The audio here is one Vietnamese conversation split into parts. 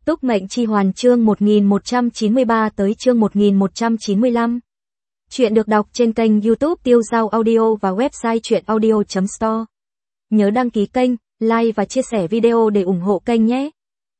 Túc mệnh chi hoàn chương 1193 tới chương 1195. Chuyện được đọc trên kênh YouTube Tiêu Dao Audio và website chuyenaudio.store. Nhớ đăng ký kênh, like và chia sẻ video để ủng hộ kênh nhé.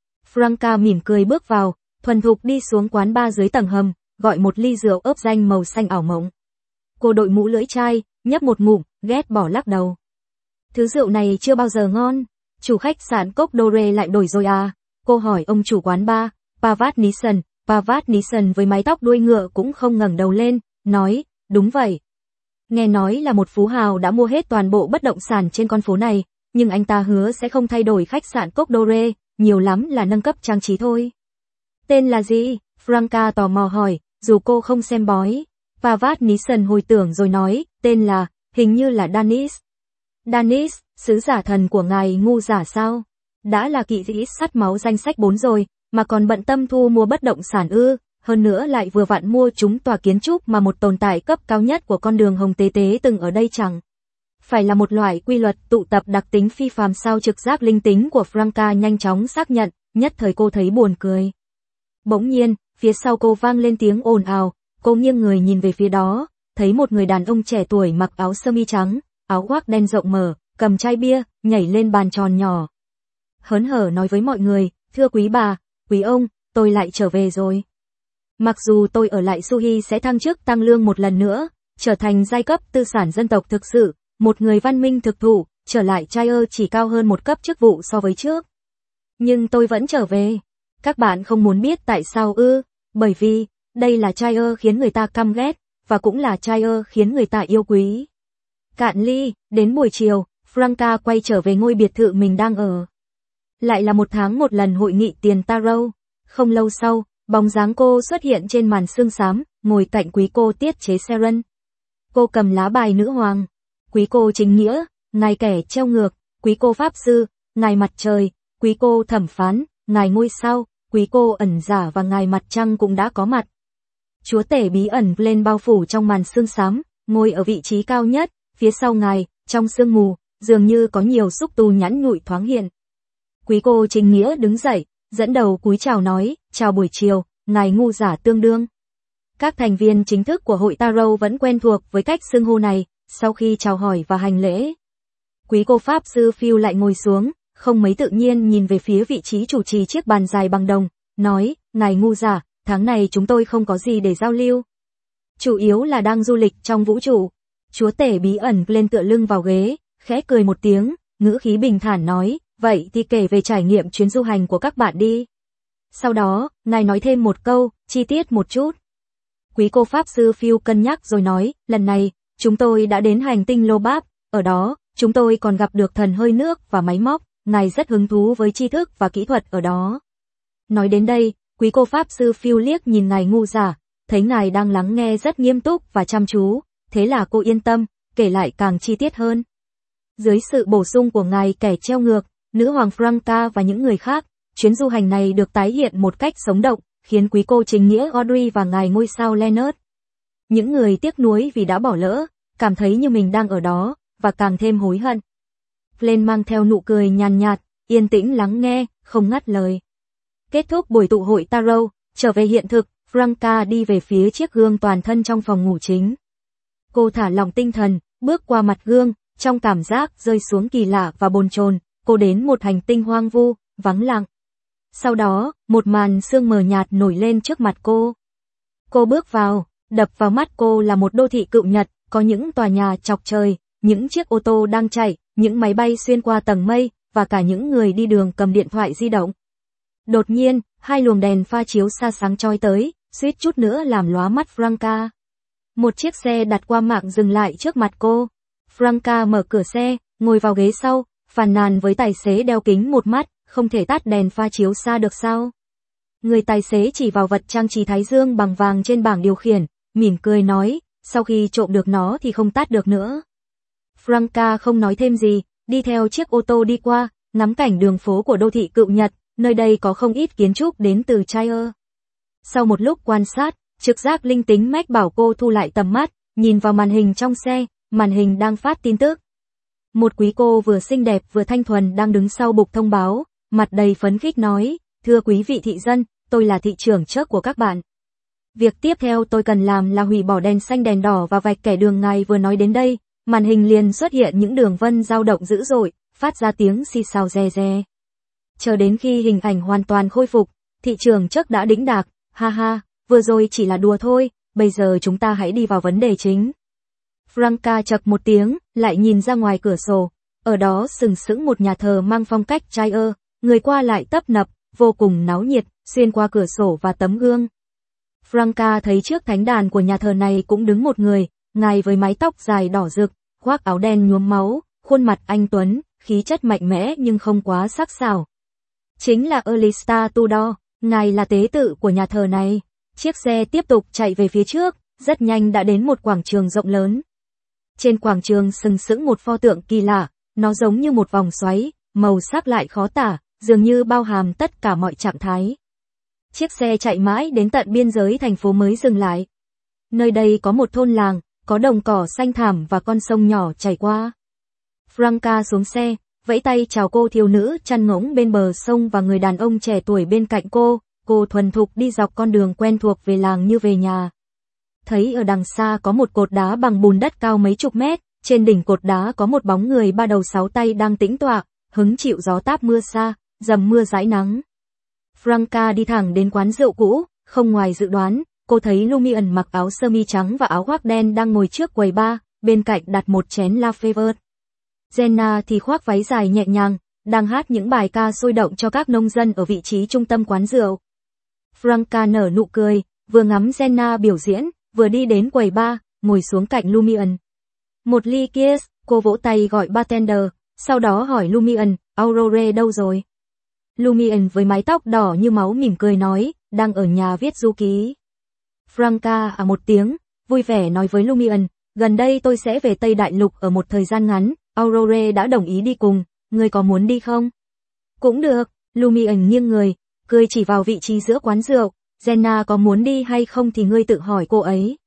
Franca mỉm cười bước vào, thuần thục đi xuống quán bar dưới tầng hầm, gọi một ly rượu ớp danh màu xanh ảo mộng. Cô đội mũ lưỡi chai, nhấp một ngụm, ghét bỏ lắc đầu. Thứ rượu này chưa bao giờ ngon. Chủ khách sạn Cốc Dore lại đổi rồi à? Cô hỏi ông chủ quán bar, Pavat Nissen. Pavat Nissen với mái tóc đuôi ngựa cũng không ngẩng đầu lên, nói, đúng vậy. Nghe nói là một phú hào đã mua hết toàn bộ bất động sản trên con phố này, nhưng anh ta hứa sẽ không thay đổi khách sạn Cốc Dore, nhiều lắm là nâng cấp trang trí thôi. Tên là gì? Franca tò mò hỏi, dù cô không xem bói. Pavat Nissen hồi tưởng rồi nói, tên là, hình như là Danis. Danis, sứ giả thần của ngài ngu giả sao? Đã là kỵ sĩ sắt máu danh sách 4 rồi, mà còn bận tâm thu mua bất động sản ư, hơn nữa lại vừa vặn mua chúng tòa kiến trúc mà một tồn tại cấp cao nhất của con đường Hồng Tế Tế từng ở đây chẳng. Phải là một loại quy luật tụ tập đặc tính phi phàm sao? Trực giác linh tính của Franca nhanh chóng xác nhận, nhất thời cô thấy buồn cười. Bỗng nhiên, phía sau cô vang lên tiếng ồn ào, cô nghiêng người nhìn về phía đó, thấy một người đàn ông trẻ tuổi mặc áo sơ mi trắng, áo khoác đen rộng mở, cầm chai bia, nhảy lên bàn tròn nhỏ. Hớn hở nói với mọi người, thưa quý bà, quý ông, tôi lại trở về rồi. Mặc dù tôi ở lại Suhi sẽ thăng chức tăng lương một lần nữa, trở thành giai cấp tư sản dân tộc thực sự, một người văn minh thực thụ, trở lại Chire chỉ cao hơn một cấp chức vụ so với trước. Nhưng tôi vẫn trở về. Các bạn không muốn biết tại sao ư? Bởi vì, đây là Chire khiến người ta căm ghét, và cũng là Chire khiến người ta yêu quý. Cạn ly, đến buổi chiều, Franca quay trở về ngôi biệt thự mình đang ở. Lại là một tháng một lần hội nghị tiền tarot. Không lâu sau, bóng dáng cô xuất hiện trên màn sương xám, ngồi cạnh quý cô tiết chế Seren. Cô cầm lá bài nữ hoàng. Quý cô chính nghĩa, ngài kẻ treo ngược, quý cô pháp sư, ngài mặt trời, quý cô thẩm phán, ngài ngôi sao, quý cô ẩn giả và ngài mặt trăng cũng đã có mặt. Chúa tể bí ẩn lên bao phủ trong màn sương xám, ngồi ở vị trí cao nhất, phía sau ngài, trong sương mù, dường như có nhiều xúc tu nhẵn nhụi thoáng hiện. Quý cô chính nghĩa đứng dậy, dẫn đầu cúi chào nói, chào buổi chiều, ngài ngu giả tương đương. Các thành viên chính thức của hội tarot vẫn quen thuộc với cách xưng hô này, sau khi chào hỏi và hành lễ. Quý cô pháp sư Phil lại ngồi xuống, không mấy tự nhiên nhìn về phía vị trí chủ trì chiếc bàn dài bằng đồng, nói, ngài ngu giả, tháng này chúng tôi không có gì để giao lưu. Chủ yếu là đang du lịch trong vũ trụ. Chúa tể bí ẩn lên tựa lưng vào ghế, khẽ cười một tiếng, ngữ khí bình thản nói, vậy thì kể về trải nghiệm chuyến du hành của các bạn đi. Sau đó, ngài nói thêm một câu, chi tiết một chút. Quý cô pháp sư Phil cân nhắc rồi nói, lần này, chúng tôi đã đến hành tinh Lobab, ở đó, chúng tôi còn gặp được thần hơi nước và máy móc, ngài rất hứng thú với tri thức và kỹ thuật ở đó. Nói đến đây, quý cô pháp sư Phil liếc nhìn ngài ngu giả, thấy ngài đang lắng nghe rất nghiêm túc và chăm chú, thế là cô yên tâm, kể lại càng chi tiết hơn. Dưới sự bổ sung của ngài kẻ treo ngược, nữ hoàng Franca và những người khác, chuyến du hành này được tái hiện một cách sống động, khiến quý cô chính nghĩa Audrey và ngài ngôi sao Leonard. Những người tiếc nuối vì đã bỏ lỡ, cảm thấy như mình đang ở đó, và càng thêm hối hận. Glenn mang theo nụ cười nhàn nhạt, yên tĩnh lắng nghe, không ngắt lời. Kết thúc buổi tụ hội tarot, trở về hiện thực, Franca đi về phía chiếc gương toàn thân trong phòng ngủ chính. Cô thả lỏng tinh thần, bước qua mặt gương, trong cảm giác rơi xuống kỳ lạ và bồn chồn, cô đến một hành tinh hoang vu, vắng lặng. Sau đó, một màn sương mờ nhạt nổi lên trước mặt cô. Cô bước vào, đập vào mắt cô là một đô thị cựu Nhật, có những tòa nhà chọc trời, những chiếc ô tô đang chạy, những máy bay xuyên qua tầng mây, và cả những người đi đường cầm điện thoại di động. Đột nhiên, hai luồng đèn pha chiếu xa sáng chói tới, suýt chút nữa làm lóa mắt Franca. Một chiếc xe đặt qua mạng dừng lại trước mặt cô. Franca mở cửa xe, ngồi vào ghế sau, phàn nàn với tài xế đeo kính một mắt, không thể tắt đèn pha chiếu xa được sao? Người tài xế chỉ vào vật trang trí thái dương bằng vàng trên bảng điều khiển, mỉm cười nói, sau khi trộm được nó thì không tắt được nữa. Franca không nói thêm gì, đi theo chiếc ô tô đi qua, ngắm cảnh đường phố của đô thị cựu Nhật, nơi đây có không ít kiến trúc đến từ Chire. Sau một lúc quan sát, trực giác linh tính mách bảo cô thu lại tầm mắt, nhìn vào màn hình trong xe, màn hình đang phát tin tức. Một quý cô vừa xinh đẹp vừa thanh thuần đang đứng sau bục thông báo, mặt đầy phấn khích nói, Thưa quý vị thị dân, tôi là thị trưởng Chuck của các bạn. Việc tiếp theo tôi cần làm là hủy bỏ đèn xanh đèn đỏ và vạch kẻ đường ngài vừa nói đến đây. Màn hình liền xuất hiện những đường vân dao động dữ dội, phát ra tiếng xì xào re re. Chờ đến khi hình ảnh hoàn toàn khôi phục, thị trưởng Chuck đã đĩnh đạc, ha ha, vừa rồi chỉ là đùa thôi, bây giờ chúng ta hãy đi vào vấn đề chính. Franca chậc một tiếng, lại nhìn ra ngoài cửa sổ, ở đó sừng sững một nhà thờ mang phong cách Chai-ơ, người qua lại tấp nập, vô cùng náo nhiệt, xuyên qua cửa sổ và tấm gương. Franca thấy trước thánh đàn của nhà thờ này cũng đứng một người, ngài với mái tóc dài đỏ rực, khoác áo đen nhuốm máu, khuôn mặt anh tuấn, khí chất mạnh mẽ nhưng không quá sắc sảo. Chính là Alistair Tudor, ngài là tế tự của nhà thờ này. Chiếc xe tiếp tục chạy về phía trước, rất nhanh đã đến một quảng trường rộng lớn. Trên quảng trường sừng sững một pho tượng kỳ lạ, nó giống như một vòng xoáy, màu sắc lại khó tả, dường như bao hàm tất cả mọi trạng thái. Chiếc xe chạy mãi đến tận biên giới thành phố mới dừng lại. Nơi đây có một thôn làng, có đồng cỏ xanh thẳm và con sông nhỏ chảy qua. Franca xuống xe, vẫy tay chào cô thiếu nữ chăn ngỗng bên bờ sông và người đàn ông trẻ tuổi bên cạnh cô thuần thục đi dọc con đường quen thuộc về làng như về nhà. Thấy ở đằng xa có một cột đá bằng bùn đất cao mấy chục mét, trên đỉnh cột đá có một bóng người ba đầu sáu tay đang tĩnh tọa, hứng chịu gió táp mưa xa, dầm mưa dãi nắng. Franca đi thẳng đến quán rượu cũ, không ngoài dự đoán, cô thấy Lumion mặc áo sơ mi trắng và áo khoác đen đang ngồi trước quầy bar, bên cạnh đặt một chén Lafayette. Jenna thì khoác váy dài nhẹ nhàng, đang hát những bài ca sôi động cho các nông dân ở vị trí trung tâm quán rượu. Franca nở nụ cười, vừa ngắm Jenna biểu diễn, vừa đi đến quầy bar, ngồi xuống cạnh Lumion. Một ly Kiss, cô vỗ tay gọi bartender, sau đó hỏi Lumion, Aurore đâu rồi? Lumion với mái tóc đỏ như máu mỉm cười nói, đang ở nhà viết du ký. Franca một tiếng, vui vẻ nói với Lumion, gần đây tôi sẽ về Tây Đại Lục ở một thời gian ngắn, Aurore đã đồng ý đi cùng, ngươi có muốn đi không? Cũng được, Lumion nghiêng người, cười chỉ vào vị trí giữa quán rượu, Jenna có muốn đi hay không thì ngươi tự hỏi cô ấy.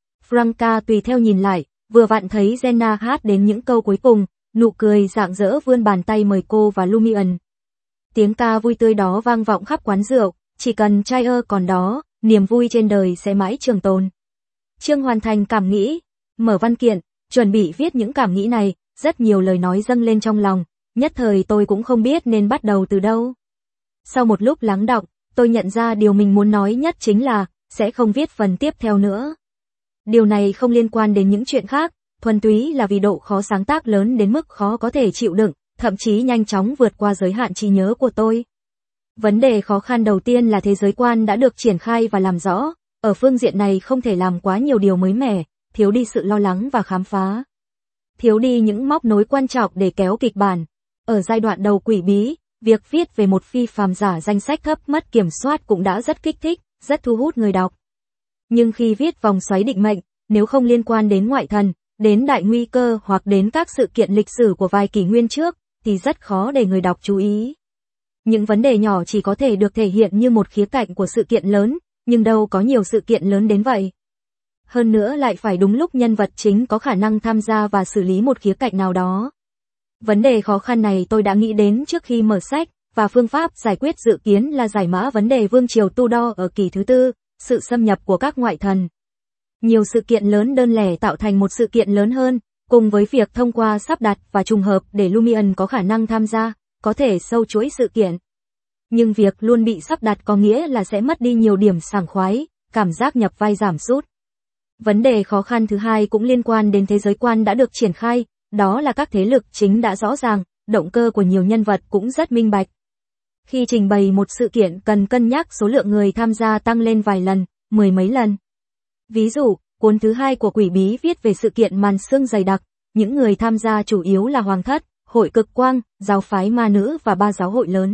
Franca tùy theo nhìn lại, vừa vặn thấy Jenna hát đến những câu cuối cùng, nụ cười rạng rỡ vươn bàn tay mời cô và Lumion. Tiếng ca vui tươi đó vang vọng khắp quán rượu, chỉ cần Chai-ơ còn đó, niềm vui trên đời sẽ mãi trường tồn. Chương hoàn thành cảm nghĩ, mở văn kiện, chuẩn bị viết những cảm nghĩ này, rất nhiều lời nói dâng lên trong lòng, nhất thời tôi cũng không biết nên bắt đầu từ đâu. Sau một lúc lắng đọng, tôi nhận ra điều mình muốn nói nhất chính là, sẽ không viết phần tiếp theo nữa. Điều này không liên quan đến những chuyện khác, thuần túy là vì độ khó sáng tác lớn đến mức khó có thể chịu đựng, thậm chí nhanh chóng vượt qua giới hạn trí nhớ của tôi. Vấn đề khó khăn đầu tiên là thế giới quan đã được triển khai và làm rõ, ở phương diện này không thể làm quá nhiều điều mới mẻ, thiếu đi sự lo lắng và khám phá. Thiếu đi những móc nối quan trọng để kéo kịch bản. Ở giai đoạn đầu Quỷ Bí, việc viết về một phi phàm giả danh sách thấp mất kiểm soát cũng đã rất kích thích, rất thu hút người đọc. Nhưng khi viết Vòng Xoáy Định Mệnh, nếu không liên quan đến ngoại thần, đến đại nguy cơ hoặc đến các sự kiện lịch sử của vài kỷ nguyên trước, thì rất khó để người đọc chú ý. Những vấn đề nhỏ chỉ có thể được thể hiện như một khía cạnh của sự kiện lớn, nhưng đâu có nhiều sự kiện lớn đến vậy. Hơn nữa lại phải đúng lúc nhân vật chính có khả năng tham gia và xử lý một khía cạnh nào đó. Vấn đề khó khăn này tôi đã nghĩ đến trước khi mở sách, và phương pháp giải quyết dự kiến là giải mã vấn đề Vương triều Tudor ở kỷ thứ tư, sự xâm nhập của các ngoại thần. Nhiều sự kiện lớn đơn lẻ tạo thành một sự kiện lớn hơn, cùng với việc thông qua sắp đặt và trùng hợp để Lumion có khả năng tham gia, có thể sâu chuỗi sự kiện. Nhưng việc luôn bị sắp đặt có nghĩa là sẽ mất đi nhiều điểm sảng khoái, cảm giác nhập vai giảm sút. Vấn đề khó khăn thứ hai cũng liên quan đến thế giới quan đã được triển khai, đó là các thế lực chính đã rõ ràng, động cơ của nhiều nhân vật cũng rất minh bạch. Khi trình bày một sự kiện cần cân nhắc số lượng người tham gia tăng lên vài lần, mười mấy lần. Ví dụ, cuốn thứ hai của Quỷ Bí viết về sự kiện màn sương dày đặc, những người tham gia chủ yếu là Hoàng thất, Hội Cực Quang, giáo phái ma nữ và ba giáo hội lớn.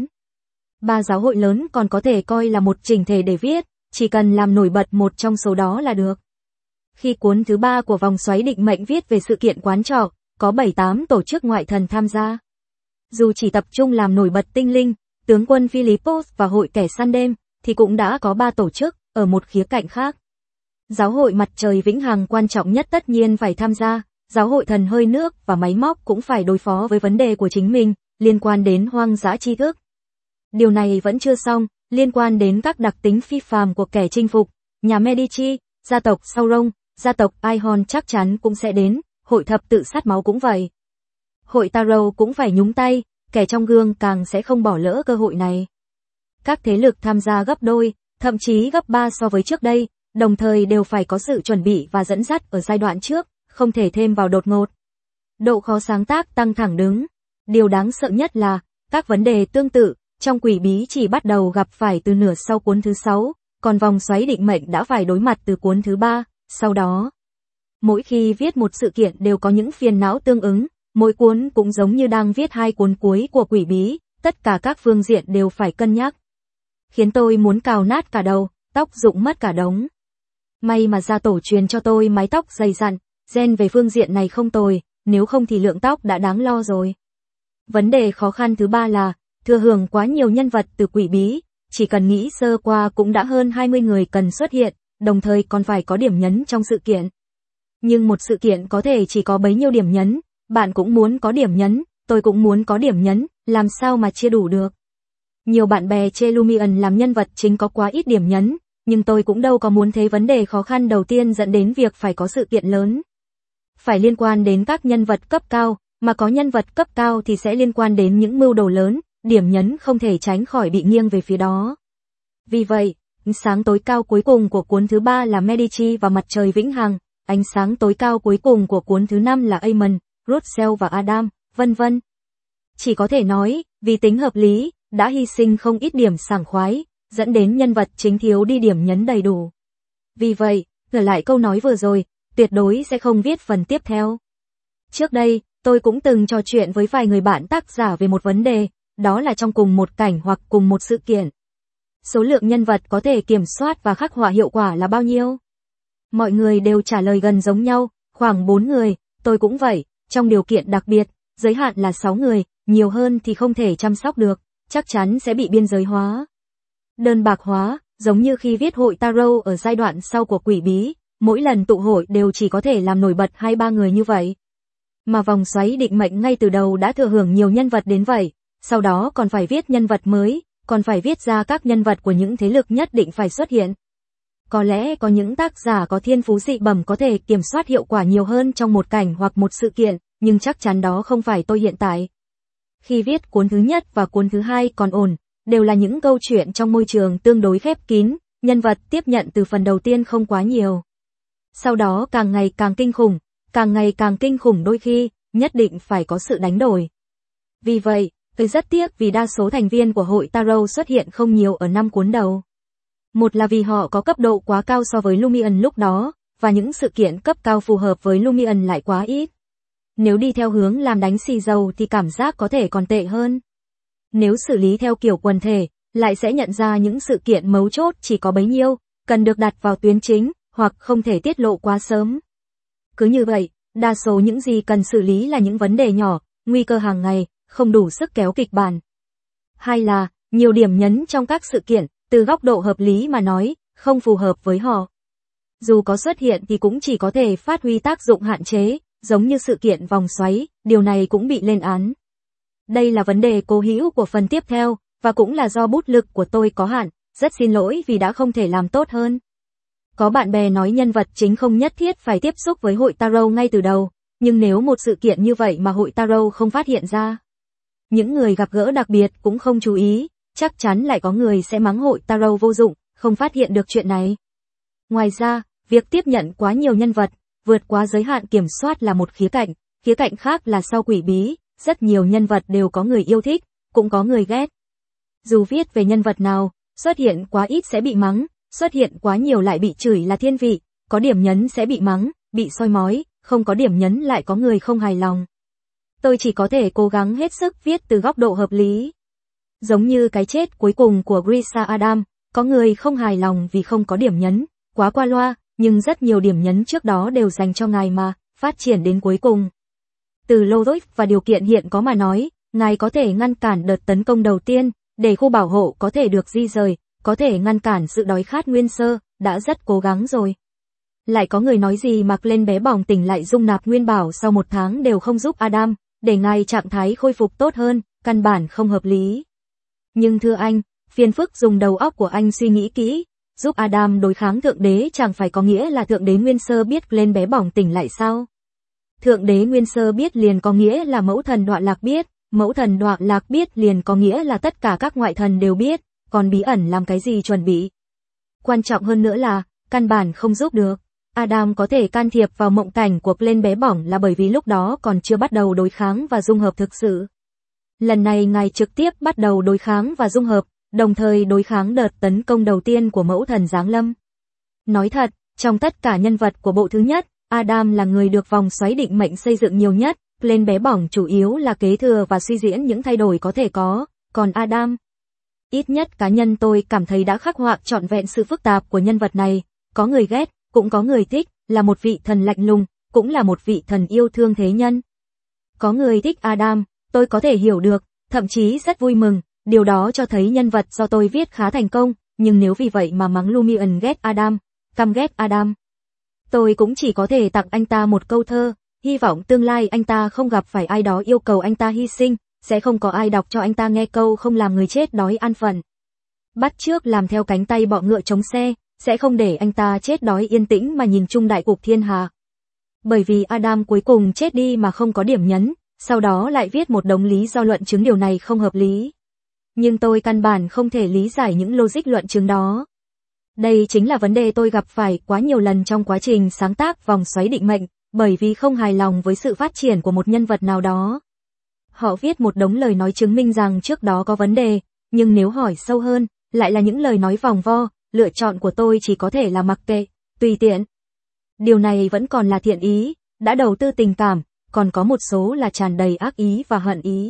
Ba giáo hội lớn còn có thể coi là một chỉnh thể để viết, chỉ cần làm nổi bật một trong số đó là được. Khi cuốn thứ ba của Vòng Xoáy Định Mệnh viết về sự kiện quán trọ, có 7-8 tổ chức ngoại thần tham gia. Dù chỉ tập trung làm nổi bật tinh linh, tướng quân Philippos và hội kẻ săn đêm, thì cũng đã có 3 tổ chức, ở một khía cạnh khác. Giáo hội Mặt Trời Vĩnh Hằng quan trọng nhất tất nhiên phải tham gia, giáo hội Thần Hơi Nước và Máy Móc cũng phải đối phó với vấn đề của chính mình, liên quan đến hoang dã tri thức. Điều này vẫn chưa xong, liên quan đến các đặc tính phi phàm của kẻ chinh phục, nhà Medici, gia tộc Sauron, gia tộc Aegon chắc chắn cũng sẽ đến, hội thập tự sát máu cũng vậy. Hội Tarot cũng phải nhúng tay, kẻ trong gương càng sẽ không bỏ lỡ cơ hội này. Các thế lực tham gia gấp đôi, thậm chí gấp 3 so với trước đây, đồng thời đều phải có sự chuẩn bị và dẫn dắt ở giai đoạn trước, không thể thêm vào đột ngột. Độ khó sáng tác tăng thẳng đứng. Điều đáng sợ nhất là, các vấn đề tương tự, trong Quỷ Bí chỉ bắt đầu gặp phải từ nửa sau cuốn thứ 6, còn Vòng Xoáy Định Mệnh đã phải đối mặt từ cuốn thứ 3, sau đó. Mỗi khi viết một sự kiện đều có những phiền não tương ứng, mỗi cuốn cũng giống như đang viết 2 cuốn cuối của Quỷ Bí, tất cả các phương diện đều phải cân nhắc. Khiến tôi muốn cào nát cả đầu, tóc rụng mất cả đống. May mà gia tổ truyền cho tôi mái tóc dày dặn, gen về phương diện này không tồi, nếu không thì lượng tóc đã đáng lo rồi. Vấn đề khó khăn thứ 3 là, thừa hưởng quá nhiều nhân vật từ Quỷ Bí, chỉ cần nghĩ sơ qua cũng đã hơn 20 người cần xuất hiện, đồng thời còn phải có điểm nhấn trong sự kiện. Nhưng một sự kiện có thể chỉ có bấy nhiêu điểm nhấn, bạn cũng muốn có điểm nhấn, tôi cũng muốn có điểm nhấn, làm sao mà chia đủ được. Nhiều bạn bè chê Lumion làm nhân vật chính có quá ít điểm nhấn, nhưng tôi cũng đâu có muốn thấy vấn đề khó khăn đầu tiên dẫn đến việc phải có sự kiện lớn. Phải liên quan đến các nhân vật cấp cao, mà có nhân vật cấp cao thì sẽ liên quan đến những mưu đồ lớn, điểm nhấn không thể tránh khỏi bị nghiêng về phía đó. Vì vậy, ánh sáng tối cao cuối cùng của cuốn thứ 3 là Medici và Mặt Trời Vĩnh Hằng, ánh sáng tối cao cuối cùng của cuốn thứ 5 là Aemon, Russell và Adam, vân vân. Chỉ có thể nói, vì tính hợp lý, đã hy sinh không ít điểm sảng khoái, dẫn đến nhân vật chính thiếu đi điểm nhấn đầy đủ. Vì vậy, trở lại câu nói vừa rồi, tuyệt đối sẽ không viết phần tiếp theo. Trước đây, tôi cũng từng trò chuyện với vài người bạn tác giả về một vấn đề, đó là trong cùng một cảnh hoặc cùng một sự kiện. Số lượng nhân vật có thể kiểm soát và khắc họa hiệu quả là bao nhiêu? Mọi người đều trả lời gần giống nhau, khoảng 4 người, tôi cũng vậy, trong điều kiện đặc biệt, giới hạn là 6 người, nhiều hơn thì không thể chăm sóc được, chắc chắn sẽ bị biên giới hóa. Đơn bạc hóa, giống như khi viết hội Tarot ở giai đoạn sau của Quỷ Bí, mỗi lần tụ hội đều chỉ có thể làm nổi bật 2-3 người như vậy. Mà Vòng Xoáy Định Mệnh ngay từ đầu đã thừa hưởng nhiều nhân vật đến vậy, sau đó còn phải viết nhân vật mới, còn phải viết ra các nhân vật của những thế lực nhất định phải xuất hiện. Có lẽ có những tác giả có thiên phú dị bẩm có thể kiểm soát hiệu quả nhiều hơn trong một cảnh hoặc một sự kiện, nhưng chắc chắn đó không phải tôi hiện tại. Khi viết cuốn thứ nhất và cuốn thứ 2 còn ổn, đều là những câu chuyện trong môi trường tương đối khép kín, nhân vật tiếp nhận từ phần đầu tiên không quá nhiều. Sau đó càng ngày càng kinh khủng đôi khi, nhất định phải có sự đánh đổi. Vì vậy, tôi rất tiếc vì đa số thành viên của hội Tarot xuất hiện không nhiều ở 5 cuốn đầu. Một là vì họ có cấp độ quá cao so với Lumion lúc đó, và những sự kiện cấp cao phù hợp với Lumion lại quá ít. Nếu đi theo hướng làm đánh xì dầu thì cảm giác có thể còn tệ hơn. Nếu xử lý theo kiểu quần thể, lại sẽ nhận ra những sự kiện mấu chốt chỉ có bấy nhiêu, cần được đặt vào tuyến chính, hoặc không thể tiết lộ quá sớm. Cứ như vậy, đa số những gì cần xử lý là những vấn đề nhỏ, nguy cơ hàng ngày, không đủ sức kéo kịch bản. Hai là, nhiều điểm nhấn trong các sự kiện, từ góc độ hợp lý mà nói, không phù hợp với họ. Dù có xuất hiện thì cũng chỉ có thể phát huy tác dụng hạn chế, giống như sự kiện vòng xoáy, điều này cũng bị lên án. Đây là vấn đề cố hữu của phần tiếp theo, và cũng là do bút lực của tôi có hạn, rất xin lỗi vì đã không thể làm tốt hơn. Có bạn bè nói nhân vật chính không nhất thiết phải tiếp xúc với hội Tarot ngay từ đầu, nhưng nếu một sự kiện như vậy mà hội Tarot không phát hiện ra, những người gặp gỡ đặc biệt cũng không chú ý, chắc chắn lại có người sẽ mắng hội Tarot vô dụng, không phát hiện được chuyện này. Ngoài ra, việc tiếp nhận quá nhiều nhân vật, vượt quá giới hạn kiểm soát là một khía cạnh khác là sau Quỷ Bí, rất nhiều nhân vật đều có người yêu thích, cũng có người ghét. Dù viết về nhân vật nào, xuất hiện quá ít sẽ bị mắng, xuất hiện quá nhiều lại bị chửi là thiên vị, có điểm nhấn sẽ bị mắng, bị soi mói, không có điểm nhấn lại có người không hài lòng. Tôi chỉ có thể cố gắng hết sức viết từ góc độ hợp lý. Giống như cái chết cuối cùng của Grisa Adam, có người không hài lòng vì không có điểm nhấn, quá qua loa, nhưng rất nhiều điểm nhấn trước đó đều dành cho ngài mà, phát triển đến cuối cùng. Từ logic và điều kiện hiện có mà nói, ngài có thể ngăn cản đợt tấn công đầu tiên, để khu bảo hộ có thể được di rời, có thể ngăn cản sự đói khát nguyên sơ, đã rất cố gắng rồi. Lại có người nói gì mặc lên bé bỏng tỉnh lại dung nạp nguyên bảo sau 1 tháng đều không giúp Adam, để ngài trạng thái khôi phục tốt hơn, căn bản không hợp lý. Nhưng thưa anh, phiền phức dùng đầu óc của anh suy nghĩ kỹ, giúp Adam đối kháng Thượng Đế chẳng phải có nghĩa là Thượng Đế Nguyên Sơ biết lên bé bỏng tỉnh lại sao? Thượng Đế Nguyên Sơ biết liền có nghĩa là mẫu thần Đọa Lạc biết, mẫu thần Đọa Lạc biết liền có nghĩa là tất cả các ngoại thần đều biết, còn bí ẩn làm cái gì chuẩn bị? Quan trọng hơn nữa là, căn bản không giúp được. Adam có thể can thiệp vào mộng cảnh của lên bé bỏng là bởi vì lúc đó còn chưa bắt đầu đối kháng và dung hợp thực sự. Lần này ngài trực tiếp bắt đầu đối kháng và dung hợp, đồng thời đối kháng đợt tấn công đầu tiên của mẫu thần giáng lâm. Nói thật, trong tất cả nhân vật của bộ thứ nhất, Adam là người được vòng xoáy định mệnh xây dựng nhiều nhất, lên bé bỏng chủ yếu là kế thừa và suy diễn những thay đổi có thể có, còn Adam, ít nhất cá nhân tôi cảm thấy đã khắc họa trọn vẹn sự phức tạp của nhân vật này, có người ghét, cũng có người thích, là một vị thần lạnh lùng, cũng là một vị thần yêu thương thế nhân. Có người thích Adam, tôi có thể hiểu được, thậm chí rất vui mừng, điều đó cho thấy nhân vật do tôi viết khá thành công, nhưng nếu vì vậy mà mắng Lumion ghét Adam, căm ghét Adam, tôi cũng chỉ có thể tặng anh ta một câu thơ, hy vọng tương lai anh ta không gặp phải ai đó yêu cầu anh ta hy sinh, sẽ không có ai đọc cho anh ta nghe câu không làm người chết đói an phận. Bắt chước làm theo cánh tay bọ ngựa chống xe, sẽ không để anh ta chết đói yên tĩnh mà nhìn chung đại cục thiên hạ. Bởi vì Adam cuối cùng chết đi mà không có điểm nhấn, sau đó lại viết một đống lý do luận chứng điều này không hợp lý. Nhưng tôi căn bản không thể lý giải những logic luận chứng đó. Đây chính là vấn đề tôi gặp phải quá nhiều lần trong quá trình sáng tác vòng xoáy định mệnh, bởi vì không hài lòng với sự phát triển của một nhân vật nào đó. Họ viết một đống lời nói chứng minh rằng trước đó có vấn đề, nhưng nếu hỏi sâu hơn, lại là những lời nói vòng vo, lựa chọn của tôi chỉ có thể là mặc kệ, tùy tiện. Điều này vẫn còn là thiện ý, đã đầu tư tình cảm, còn có một số là tràn đầy ác ý và hận ý.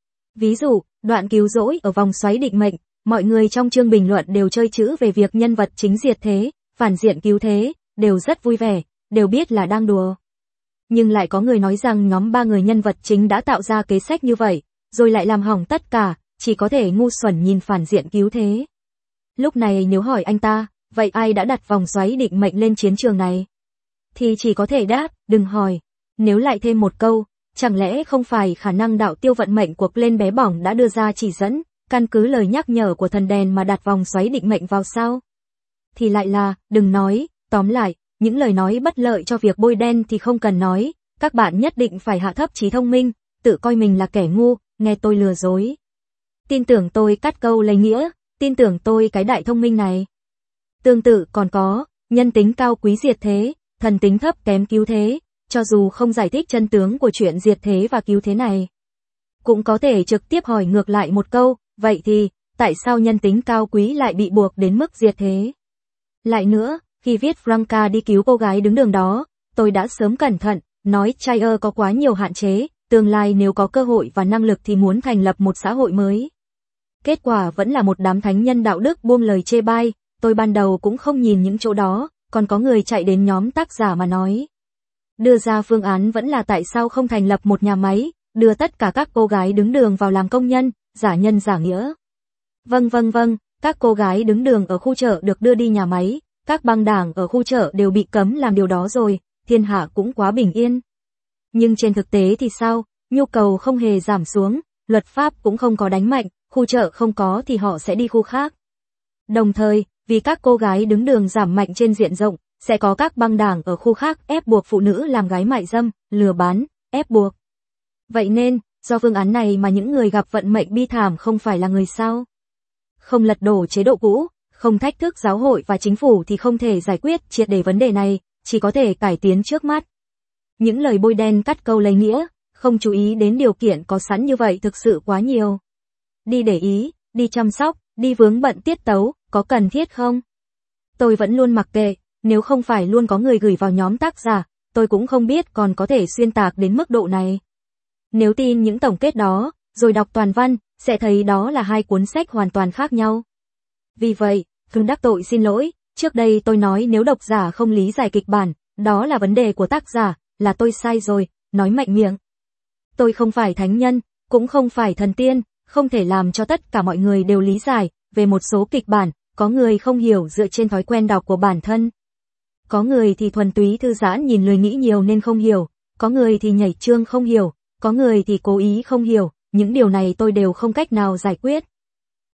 Ví dụ, đoạn cứu rỗi ở vòng xoáy định mệnh, mọi người trong chương bình luận đều chơi chữ về việc nhân vật chính diệt thế, phản diện cứu thế, đều rất vui vẻ, đều biết là đang đùa. Nhưng lại có người nói rằng nhóm 3 người nhân vật chính đã tạo ra kế sách như vậy, rồi lại làm hỏng tất cả, chỉ có thể ngu xuẩn nhìn phản diện cứu thế. Lúc này nếu hỏi anh ta, vậy ai đã đặt vòng xoáy định mệnh lên chiến trường này? Thì chỉ có thể đáp, đừng hỏi. Nếu lại thêm một câu, chẳng lẽ không phải khả năng đạo tiêu vận mệnh của lên bé bỏng đã đưa ra chỉ dẫn, căn cứ lời nhắc nhở của thần đèn mà đặt vòng xoáy định mệnh vào sao? Thì lại là, đừng nói, tóm lại, những lời nói bất lợi cho việc bôi đen thì không cần nói, các bạn nhất định phải hạ thấp trí thông minh, tự coi mình là kẻ ngu, nghe tôi lừa dối. Tin tưởng tôi cắt câu lấy nghĩa, tin tưởng tôi cái đại thông minh này. Tương tự còn có, nhân tính cao quý diệt thế, thần tính thấp kém cứu thế, cho dù không giải thích chân tướng của chuyện diệt thế và cứu thế này. Cũng có thể trực tiếp hỏi ngược lại một câu, vậy thì, tại sao nhân tính cao quý lại bị buộc đến mức diệt thế? Lại nữa, khi viết Franca đi cứu cô gái đứng đường đó, tôi đã sớm cẩn thận, nói Chire có quá nhiều hạn chế, tương lai nếu có cơ hội và năng lực thì muốn thành lập một xã hội mới. Kết quả vẫn là một đám thánh nhân đạo đức buông lời chê bai, tôi ban đầu cũng không nhìn những chỗ đó, còn có người chạy đến nhóm tác giả mà nói. Đưa ra phương án vẫn là tại sao không thành lập một nhà máy, đưa tất cả các cô gái đứng đường vào làm công nhân, giả nhân giả nghĩa. Vâng, các cô gái đứng đường ở khu chợ được đưa đi nhà máy, các băng đảng ở khu chợ đều bị cấm làm điều đó rồi, thiên hạ cũng quá bình yên. Nhưng trên thực tế thì sao, nhu cầu không hề giảm xuống, luật pháp cũng không có đánh mạnh, khu chợ không có thì họ sẽ đi khu khác. Đồng thời, vì các cô gái đứng đường giảm mạnh trên diện rộng, sẽ có các băng đảng ở khu khác ép buộc phụ nữ làm gái mại dâm, lừa bán, ép buộc. Vậy nên, do phương án này mà những người gặp vận mệnh bi thảm không phải là người sao? Không lật đổ chế độ cũ, không thách thức giáo hội và chính phủ thì không thể giải quyết triệt để vấn đề này, chỉ có thể cải tiến trước mắt. Những lời bôi đen cắt câu lấy nghĩa, không chú ý đến điều kiện có sẵn như vậy thực sự quá nhiều. Đi để ý, đi chăm sóc, đi vướng bận tiết tấu, có cần thiết không? Tôi vẫn luôn mặc kệ, nếu không phải luôn có người gửi vào nhóm tác giả, tôi cũng không biết còn có thể xuyên tạc đến mức độ này. Nếu tin những tổng kết đó, rồi đọc toàn văn, sẽ thấy đó là hai cuốn sách hoàn toàn khác nhau. Vì vậy, Phương đắc tội xin lỗi, trước đây tôi nói nếu độc giả không lý giải kịch bản, đó là vấn đề của tác giả, là tôi sai rồi, nói mạnh miệng. Tôi không phải thánh nhân, cũng không phải thần tiên, không thể làm cho tất cả mọi người đều lý giải, về một số kịch bản, có người không hiểu dựa trên thói quen đọc của bản thân. Có người thì thuần túy thư giãn nhìn lười nghĩ nhiều nên không hiểu, có người thì nhảy chương không hiểu, có người thì cố ý không hiểu, những điều này tôi đều không cách nào giải quyết.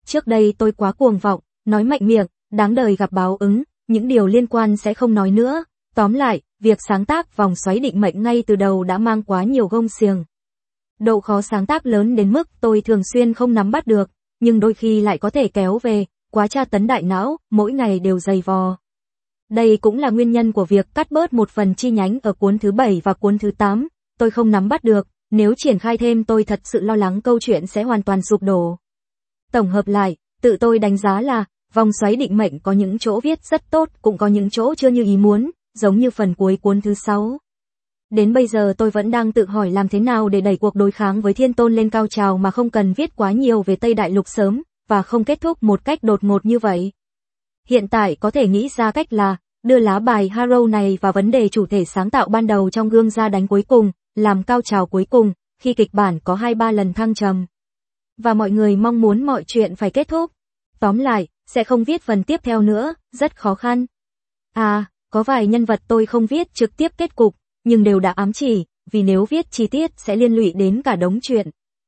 Trước đây tôi quá cuồng vọng, nói mạnh miệng, đáng đời gặp báo ứng, những điều liên quan sẽ không nói nữa. Tóm lại, việc sáng tác vòng xoáy định mệnh ngay từ đầu đã mang quá nhiều gông xiềng. Độ khó sáng tác lớn đến mức tôi thường xuyên không nắm bắt được, nhưng đôi khi lại có thể kéo về, quá tra tấn đại não, mỗi ngày đều dày vò. Đây cũng là nguyên nhân của việc cắt bớt một phần chi nhánh ở cuốn thứ 7 và cuốn thứ 8, tôi không nắm bắt được, nếu triển khai thêm tôi thật sự lo lắng câu chuyện sẽ hoàn toàn sụp đổ. Tổng hợp lại, tự tôi đánh giá là, vòng xoáy định mệnh có những chỗ viết rất tốt, cũng có những chỗ chưa như ý muốn, giống như phần cuối cuốn thứ 6. Đến bây giờ tôi vẫn đang tự hỏi làm thế nào để đẩy cuộc đối kháng với Thiên Tôn lên cao trào mà không cần viết quá nhiều về Tây Đại Lục sớm, và không kết thúc một cách đột ngột như vậy. Hiện tại có thể nghĩ ra cách là, đưa lá bài Harrow này và vấn đề chủ thể sáng tạo ban đầu trong gương ra đánh cuối cùng, làm cao trào cuối cùng, khi kịch bản có 2-3 lần thăng trầm. Và mọi người mong muốn mọi chuyện phải kết thúc. Tóm lại, sẽ không viết phần tiếp theo nữa, rất khó khăn. Có vài nhân vật tôi không viết trực tiếp kết cục, nhưng đều đã ám chỉ, vì nếu viết chi tiết sẽ liên lụy đến cả đống chuyện.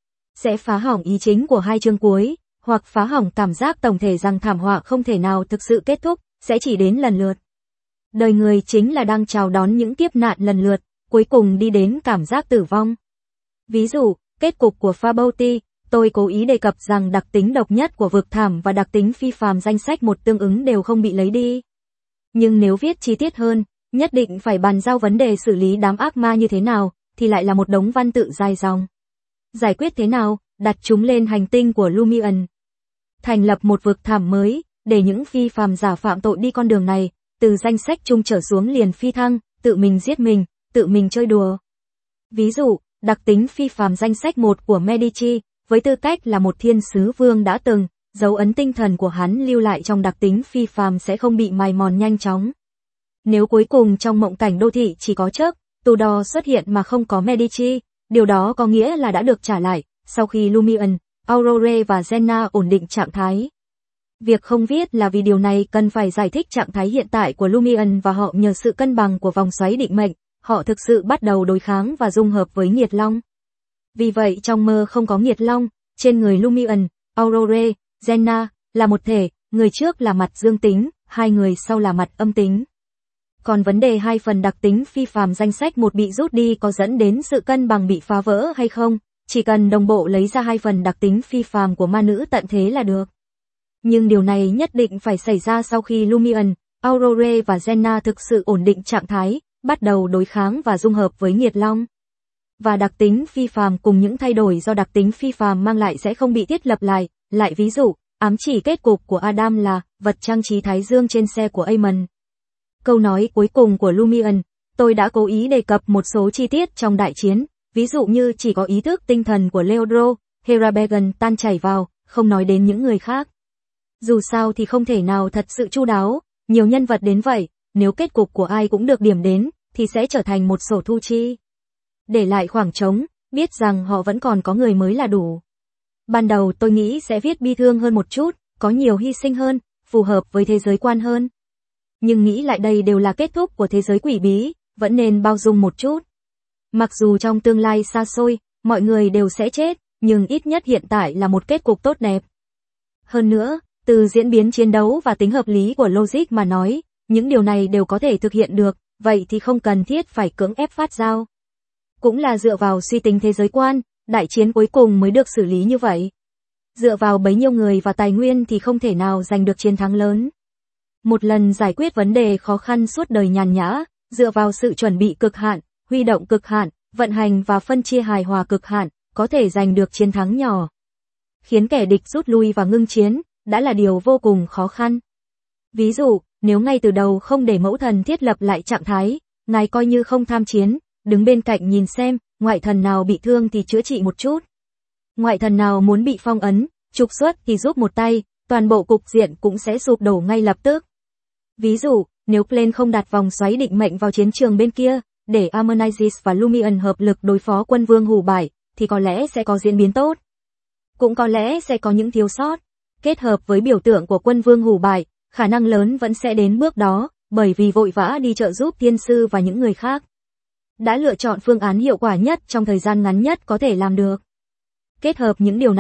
Sẽ phá hỏng ý chính của 2 chương cuối, hoặc phá hỏng cảm giác tổng thể rằng thảm họa không thể nào thực sự kết thúc, sẽ chỉ đến lần lượt. Đời người chính là đang chào đón những kiếp nạn lần lượt, cuối cùng đi đến cảm giác tử vong. Ví dụ, kết cục của Fabauti, tôi cố ý đề cập rằng đặc tính độc nhất của vực thảm và đặc tính phi phàm danh sách một tương ứng đều không bị lấy đi. Nhưng nếu viết chi tiết hơn, nhất định phải bàn giao vấn đề xử lý đám ác ma như thế nào, thì lại là một đống văn tự dài dòng. Giải quyết thế nào, đặt chúng lên hành tinh của Lumion. Thành lập một vực thảm mới, để những phi phàm giả phạm tội đi con đường này, từ danh sách chung trở xuống liền phi thăng, tự mình giết mình, tự mình chơi đùa. Ví dụ, đặc tính phi phàm danh sách 1 của Medici, với tư cách là một thiên sứ vương đã từng, dấu ấn tinh thần của hắn lưu lại trong đặc tính phi phàm sẽ không bị mài mòn nhanh chóng. Nếu cuối cùng trong mộng cảnh đô thị chỉ có Chuck, Tudor xuất hiện mà không có Medici, điều đó có nghĩa là đã được trả lại, sau khi Lumion, Aurore và Jenna ổn định trạng thái. Việc không viết là vì điều này cần phải giải thích trạng thái hiện tại của Lumion và họ nhờ sự cân bằng của vòng xoáy định mệnh, họ thực sự bắt đầu đối kháng và dung hợp với Nghiệt Long. Vì vậy trong mơ không có Nghiệt Long, trên người Lumion, Aurore, Jenna, là một thể, người trước là mặt dương tính, 2 người sau là mặt âm tính. Còn vấn đề 2 phần đặc tính phi phàm danh sách 1 bị rút đi có dẫn đến sự cân bằng bị phá vỡ hay không, chỉ cần đồng bộ lấy ra 2 phần đặc tính phi phàm của ma nữ tận thế là được. Nhưng điều này nhất định phải xảy ra sau khi Lumion, Aurore và Jenna thực sự ổn định trạng thái, bắt đầu đối kháng và dung hợp với Nghiệt Long. Và đặc tính phi phàm cùng những thay đổi do đặc tính phi phàm mang lại sẽ không bị thiết lập lại, ví dụ, ám chỉ kết cục của Adam là vật trang trí thái dương trên xe của Amon. Câu nói cuối cùng của Lumion, tôi đã cố ý đề cập một số chi tiết trong đại chiến, ví dụ như chỉ có ý thức tinh thần của Leodro, Herabegan tan chảy vào, không nói đến những người khác. Dù sao thì không thể nào thật sự chu đáo, nhiều nhân vật đến vậy, nếu kết cục của ai cũng được điểm đến, thì sẽ trở thành một sổ thu chi. Để lại khoảng trống, biết rằng họ vẫn còn có người mới là đủ. Ban đầu tôi nghĩ sẽ viết bi thương hơn một chút, có nhiều hy sinh hơn, phù hợp với thế giới quan hơn. Nhưng nghĩ lại đây đều là kết thúc của thế giới quỷ bí, vẫn nên bao dung một chút. Mặc dù trong tương lai xa xôi, mọi người đều sẽ chết, nhưng ít nhất hiện tại là một kết cục tốt đẹp. Hơn nữa, từ diễn biến chiến đấu và tính hợp lý của logic mà nói, những điều này đều có thể thực hiện được, vậy thì không cần thiết phải cưỡng ép phát giao. Cũng là dựa vào suy tính thế giới quan, đại chiến cuối cùng mới được xử lý như vậy. Dựa vào bấy nhiêu người và tài nguyên thì không thể nào giành được chiến thắng lớn. Một lần giải quyết vấn đề khó khăn suốt đời nhàn nhã, dựa vào sự chuẩn bị cực hạn, huy động cực hạn, vận hành và phân chia hài hòa cực hạn, có thể giành được chiến thắng nhỏ. Khiến kẻ địch rút lui và ngưng chiến, đã là điều vô cùng khó khăn. Ví dụ, nếu ngay từ đầu không để mẫu thần thiết lập lại trạng thái, ngài coi như không tham chiến, đứng bên cạnh nhìn xem, ngoại thần nào bị thương thì chữa trị một chút. Ngoại thần nào muốn bị phong ấn, trục xuất thì giúp một tay, toàn bộ cục diện cũng sẽ sụp đổ ngay lập tức. Ví dụ, nếu Glenn không đặt vòng xoáy định mệnh vào chiến trường bên kia, để Ammonizis và Lumion hợp lực đối phó quân vương hủ bại, thì có lẽ sẽ có diễn biến tốt. Cũng có lẽ sẽ có những thiếu sót. Kết hợp với biểu tượng của quân vương hủ bại, khả năng lớn vẫn sẽ đến bước đó, bởi vì vội vã đi trợ giúp thiên sư và những người khác. Đã lựa chọn phương án hiệu quả nhất trong thời gian ngắn nhất có thể làm được. Kết hợp những điều này,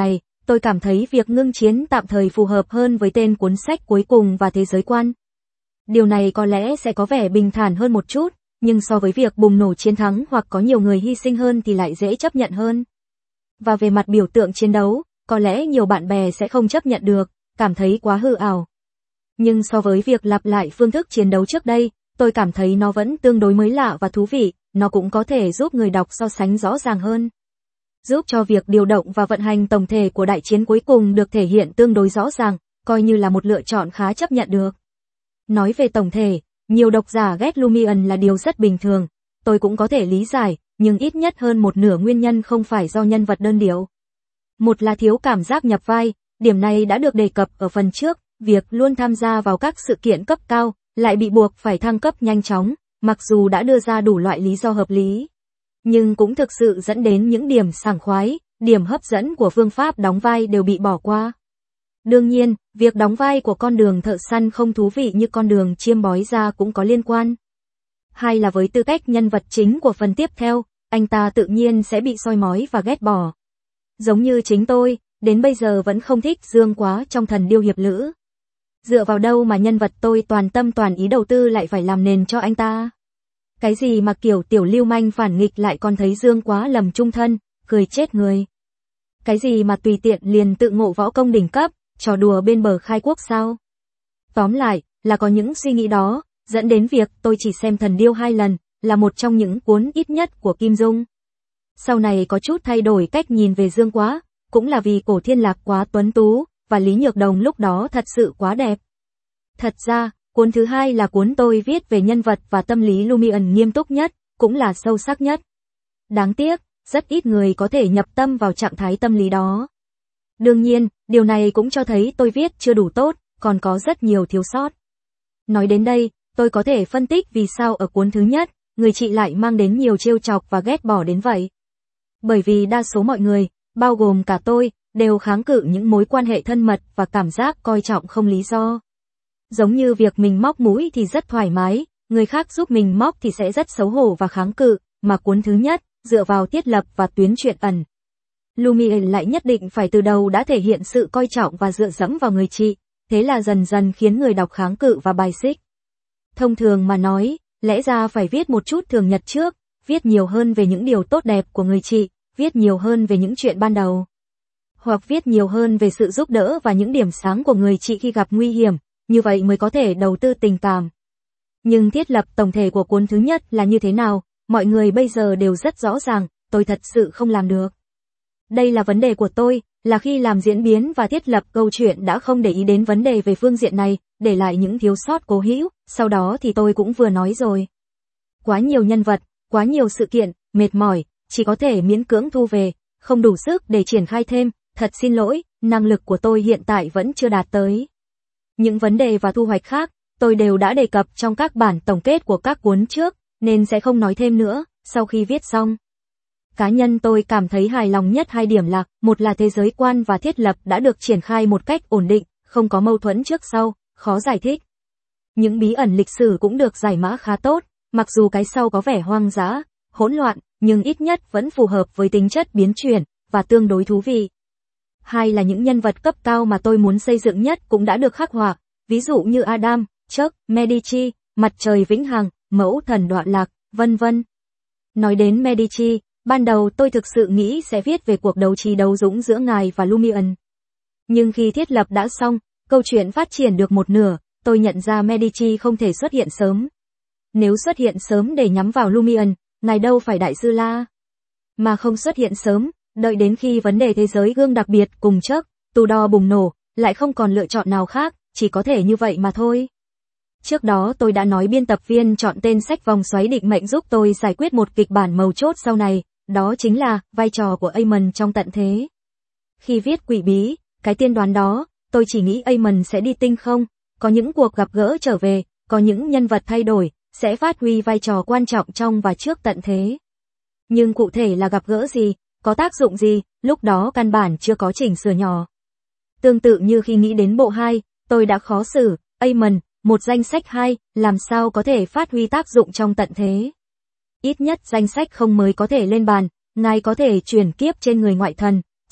tôi cảm thấy việc ngưng chiến tạm thời phù hợp hơn với tên cuốn sách cuối cùng và thế giới quan. Điều này có lẽ sẽ có vẻ bình thản hơn một chút, nhưng so với việc bùng nổ chiến thắng hoặc có nhiều người hy sinh hơn thì lại dễ chấp nhận hơn. Và về mặt biểu tượng chiến đấu, có lẽ nhiều bạn bè sẽ không chấp nhận được, cảm thấy quá hư ảo. Nhưng so với việc lặp lại phương thức chiến đấu trước đây, tôi cảm thấy nó vẫn tương đối mới lạ và thú vị, nó cũng có thể giúp người đọc so sánh rõ ràng hơn. Giúp cho việc điều động và vận hành tổng thể của đại chiến cuối cùng được thể hiện tương đối rõ ràng, coi như là một lựa chọn khá chấp nhận được. Nói về tổng thể, nhiều độc giả ghét Lumion là điều rất bình thường, tôi cũng có thể lý giải, nhưng ít nhất hơn một nửa nguyên nhân không phải do nhân vật đơn điệu. Một là thiếu cảm giác nhập vai, điểm này đã được đề cập ở phần trước, việc luôn tham gia vào các sự kiện cấp cao, lại bị buộc phải thăng cấp nhanh chóng, mặc dù đã đưa ra đủ loại lý do hợp lý. Nhưng cũng thực sự dẫn đến những điểm sảng khoái, điểm hấp dẫn của phương pháp đóng vai đều bị bỏ qua. Đương nhiên, việc đóng vai của con đường thợ săn không thú vị như con đường chiêm bói ra cũng có liên quan. Hai là với tư cách nhân vật chính của phần tiếp theo, anh ta tự nhiên sẽ bị soi mói và ghét bỏ. Giống như chính tôi, đến bây giờ vẫn không thích Dương Quá trong Thần Điêu Hiệp Lữ. Dựa vào đâu mà nhân vật tôi toàn tâm toàn ý đầu tư lại phải làm nền cho anh ta? Cái gì mà kiểu tiểu lưu manh phản nghịch lại còn thấy Dương Quá lầm trung thân, cười chết người. Cái gì mà tùy tiện liền tự ngộ võ công đỉnh cấp, trò đùa bên bờ khai quốc sao? Tóm lại, là có những suy nghĩ đó, dẫn đến việc tôi chỉ xem Thần Điêu 2 lần, là một trong những cuốn ít nhất của Kim Dung. Sau này có chút thay đổi cách nhìn về Dương Quá, cũng là vì Cổ Thiên Lạc quá tuấn tú, và Lý Nhược Đồng lúc đó thật sự quá đẹp. Thật ra, cuốn thứ hai là cuốn tôi viết về nhân vật và tâm lý Lumion nghiêm túc nhất, cũng là sâu sắc nhất. Đáng tiếc, rất ít người có thể nhập tâm vào trạng thái tâm lý đó. Đương nhiên, điều này cũng cho thấy tôi viết chưa đủ tốt, còn có rất nhiều thiếu sót. Nói đến đây, tôi có thể phân tích vì sao ở cuốn thứ nhất, người chị lại mang đến nhiều trêu chọc và ghét bỏ đến vậy. Bởi vì đa số mọi người, bao gồm cả tôi, đều kháng cự những mối quan hệ thân mật và cảm giác coi trọng không lý do. Giống như việc mình móc mũi thì rất thoải mái, người khác giúp mình móc thì sẽ rất xấu hổ và kháng cự, mà cuốn thứ nhất, dựa vào thiết lập và tuyến truyện ẩn. Lumion lại nhất định phải từ đầu đã thể hiện sự coi trọng và dựa dẫm vào người chị, thế là dần dần khiến người đọc kháng cự và bài xích. Thông thường mà nói, lẽ ra phải viết một chút thường nhật trước, viết nhiều hơn về những điều tốt đẹp của người chị, viết nhiều hơn về những chuyện ban đầu. Hoặc viết nhiều hơn về sự giúp đỡ và những điểm sáng của người chị khi gặp nguy hiểm, như vậy mới có thể đầu tư tình cảm. Nhưng thiết lập tổng thể của cuốn thứ nhất là như thế nào, mọi người bây giờ đều rất rõ ràng, tôi thật sự không làm được. Đây là vấn đề của tôi, là khi làm diễn biến và thiết lập câu chuyện đã không để ý đến vấn đề về phương diện này, để lại những thiếu sót cố hữu, sau đó thì tôi cũng vừa nói rồi. Quá nhiều nhân vật, quá nhiều sự kiện, mệt mỏi, chỉ có thể miễn cưỡng thu về, không đủ sức để triển khai thêm, thật xin lỗi, năng lực của tôi hiện tại vẫn chưa đạt tới. Những vấn đề và thu hoạch khác, tôi đều đã đề cập trong các bản tổng kết của các cuốn trước, nên sẽ không nói thêm nữa, sau khi viết xong. Cá nhân tôi cảm thấy hài lòng nhất hai điểm là, một là thế giới quan và thiết lập đã được triển khai một cách ổn định, không có mâu thuẫn trước sau, khó giải thích. Những bí ẩn lịch sử cũng được giải mã khá tốt, mặc dù cái sau có vẻ hoang dã, hỗn loạn, nhưng ít nhất vẫn phù hợp với tính chất biến chuyển, và tương đối thú vị. Hai là những nhân vật cấp cao mà tôi muốn xây dựng nhất cũng đã được khắc họa, ví dụ như Adam, Chuck, Medici, Mặt Trời Vĩnh Hằng, Mẫu Thần Đoạn Lạc, vân vân. Nói đến Medici, ban đầu tôi thực sự nghĩ sẽ viết về cuộc đấu trí đấu dũng giữa ngài và Lumion. Nhưng khi thiết lập đã xong, câu chuyện phát triển được một nửa, tôi nhận ra Medici không thể xuất hiện sớm. Nếu xuất hiện sớm để nhắm vào Lumion, ngài đâu phải đại sư La. Mà không xuất hiện sớm, đợi đến khi vấn đề thế giới gương đặc biệt cùng Chuck, Tudor bùng nổ, lại không còn lựa chọn nào khác, chỉ có thể như vậy mà thôi. Trước đó tôi đã nói biên tập viên chọn tên sách Vòng Xoáy Định Mệnh giúp tôi giải quyết một kịch bản mấu chốt sau này, đó chính là vai trò của Aemon trong tận thế. Khi viết Quỷ Bí, cái tiên đoán đó, tôi chỉ nghĩ Aemon sẽ đi tinh không, có những cuộc gặp gỡ trở về, có những nhân vật thay đổi, sẽ phát huy vai trò quan trọng trong và trước tận thế. Nhưng cụ thể là gặp gỡ gì, có tác dụng gì, lúc đó căn bản chưa có chỉnh sửa nhỏ. Tương tự như khi nghĩ đến bộ 2, tôi đã khó xử, Aemon, một danh sách 2, làm sao có thể phát huy tác dụng trong tận thế. Ít nhất danh sách không mới có thể lên bàn, ngài có thể chuyển kiếp trên người ngoại thần,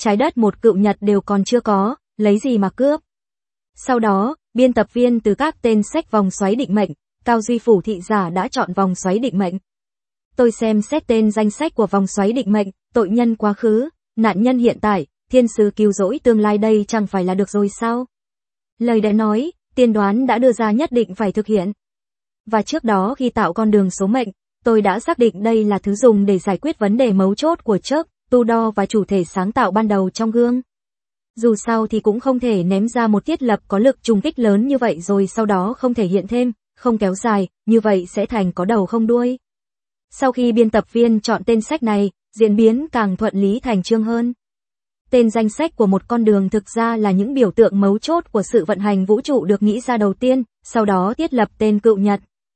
trái đất một cựu nhật đều còn chưa có, lấy gì mà cướp. Sau đó, biên tập viên từ các tên sách vòng xoáy định mệnh, Cao Duy Phủ thị giả đã chọn vòng xoáy định mệnh. Tôi xem xét tên danh sách của vòng xoáy định mệnh, tội nhân quá khứ, nạn nhân hiện tại, thiên sứ cứu rỗi tương lai, đây chẳng phải là được rồi sao? Lời đã nói, tiên đoán đã đưa ra nhất định phải thực hiện. Và trước đó khi tạo con đường số mệnh, tôi đã xác định đây là thứ dùng để giải quyết vấn đề mấu chốt của Chuck, Tudor và chủ thể sáng tạo ban đầu trong gương. Dù sao thì cũng không thể ném ra một thiết lập có lực trùng kích lớn như vậy rồi sau đó không thể hiện thêm, không kéo dài, như vậy sẽ thành có đầu không đuôi. Sau khi biên tập viên chọn tên sách này, diễn biến càng thuận lý thành chương hơn. Tên danh sách của một con đường thực ra là những biểu tượng mấu chốt của sự vận hành vũ trụ được nghĩ ra đầu tiên, sau đó thiết lập tên cựu nhật.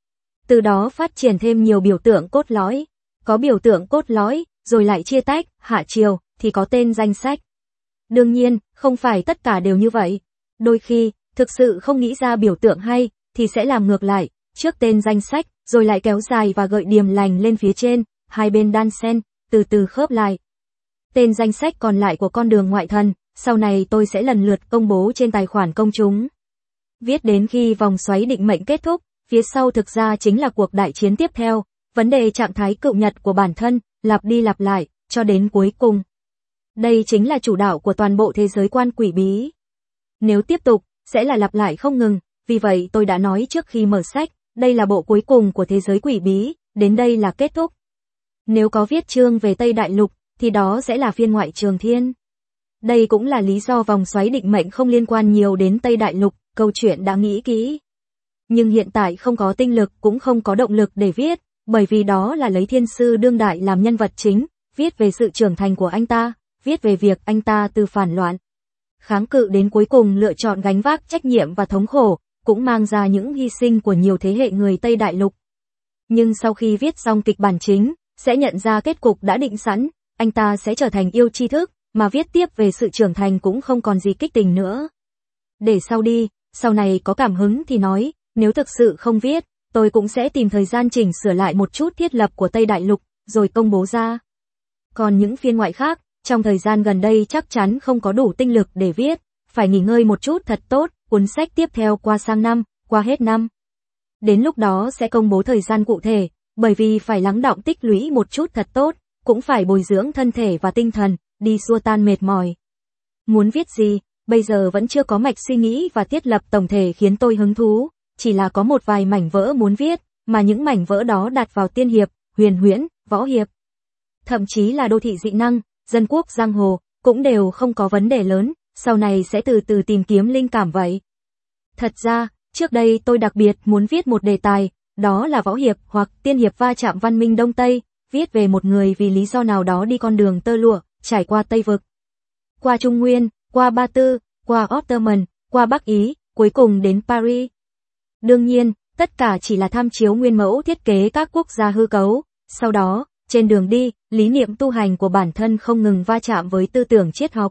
Từ đó phát triển thêm nhiều biểu tượng cốt lõi. Có biểu tượng cốt lõi, rồi lại chia tách, hạ chiều, thì có tên danh sách. Đương nhiên, không phải tất cả đều như vậy. Đôi khi, thực sự không nghĩ ra biểu tượng hay, thì sẽ làm ngược lại, trước tên danh sách, rồi lại kéo dài và gợi điềm lành lên phía trên, hai bên đan xen, từ từ khớp lại. Tên danh sách còn lại của con đường ngoại thần, sau này tôi sẽ lần lượt công bố trên tài khoản công chúng. Viết đến khi vòng xoáy định mệnh kết thúc, phía sau thực ra chính là cuộc đại chiến tiếp theo, vấn đề trạng thái cựu nhật của bản thân, lặp đi lặp lại, cho đến cuối cùng. Đây chính là chủ đạo của toàn bộ thế giới quan quỷ bí. Nếu tiếp tục, sẽ là lặp lại không ngừng, vì vậy tôi đã nói trước khi mở sách, đây là bộ cuối cùng của thế giới quỷ bí, đến đây là kết thúc. Nếu có viết chương về Tây Đại Lục, thì đó sẽ là phiên ngoại Trường Thiên. Đây cũng là lý do vòng xoáy định mệnh không liên quan nhiều đến Tây Đại Lục, câu chuyện đã nghĩ kỹ. Nhưng hiện tại không có tinh lực cũng không có động lực để viết, bởi vì đó là lấy thiên sư đương đại làm nhân vật chính, viết về sự trưởng thành của anh ta, viết về việc anh ta từ phản loạn, kháng cự đến cuối cùng lựa chọn gánh vác trách nhiệm và thống khổ, cũng mang ra những hy sinh của nhiều thế hệ người Tây Đại Lục. Nhưng sau khi viết xong kịch bản chính, sẽ nhận ra kết cục đã định sẵn, anh ta sẽ trở thành yêu tri thức, mà viết tiếp về sự trưởng thành cũng không còn gì kích tình nữa. Để sau đi, sau này có cảm hứng thì nói, nếu thực sự không viết, tôi cũng sẽ tìm thời gian chỉnh sửa lại một chút thiết lập của Tây Đại Lục, rồi công bố ra. Còn những phiên ngoại khác, trong thời gian gần đây chắc chắn không có đủ tinh lực để viết, phải nghỉ ngơi một chút thật tốt, cuốn sách tiếp theo qua sang năm, qua hết năm. Đến lúc đó sẽ công bố thời gian cụ thể, bởi vì phải lắng đọng tích lũy một chút thật tốt, cũng phải bồi dưỡng thân thể và tinh thần, đi xua tan mệt mỏi. Muốn viết gì, bây giờ vẫn chưa có mạch suy nghĩ và thiết lập tổng thể khiến tôi hứng thú, chỉ là có một vài mảnh vỡ muốn viết, mà những mảnh vỡ đó đặt vào tiên hiệp, huyền huyễn, võ hiệp. Thậm chí là đô thị dị năng, dân quốc giang hồ, cũng đều không có vấn đề lớn, sau này sẽ từ từ tìm kiếm linh cảm vậy. Thật ra, trước đây tôi đặc biệt muốn viết một đề tài, đó là võ hiệp hoặc tiên hiệp va chạm văn minh Đông Tây, viết về một người vì lý do nào đó đi con đường tơ lụa, trải qua Tây Vực, qua Trung Nguyên, qua Ba Tư, qua Ottoman, qua Bắc Ý, cuối cùng đến Paris. Đương nhiên, tất cả chỉ là tham chiếu nguyên mẫu thiết kế các quốc gia hư cấu, sau đó, trên đường đi, lý niệm tu hành của bản thân không ngừng va chạm với tư tưởng triết học.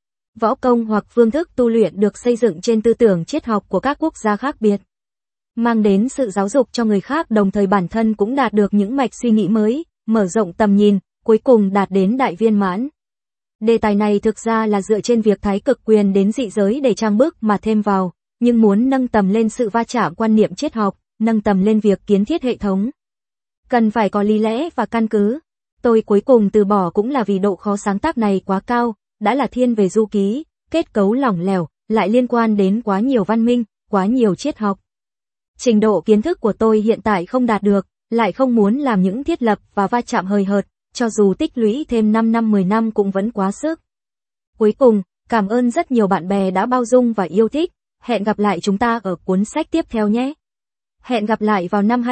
Võ công hoặc phương thức tu luyện được xây dựng trên tư tưởng triết học của các quốc gia khác biệt, mang đến sự giáo dục cho người khác, đồng thời bản thân cũng đạt được những mạch suy nghĩ mới, mở rộng tầm nhìn, cuối cùng đạt đến đại viên mãn. Đề tài này thực ra là dựa trên việc thái cực quyền đến dị giới để trang bức mà thêm vào, nhưng muốn nâng tầm lên sự va chạm quan niệm triết học, nâng tầm lên việc kiến thiết hệ thống. Cần phải có lý lẽ và căn cứ. Tôi cuối cùng từ bỏ cũng là vì độ khó sáng tác này quá cao, đã là thiên về du ký, kết cấu lỏng lẻo, lại liên quan đến quá nhiều văn minh, quá nhiều triết học. Trình độ kiến thức của tôi hiện tại không đạt được, lại không muốn làm những thiết lập và va chạm hời hợt, cho dù tích lũy thêm 5 năm 10 năm cũng vẫn quá sức. Cuối cùng, cảm ơn rất nhiều bạn bè đã bao dung và yêu thích, hẹn gặp lại chúng ta ở cuốn sách tiếp theo nhé. Hẹn gặp lại vào năm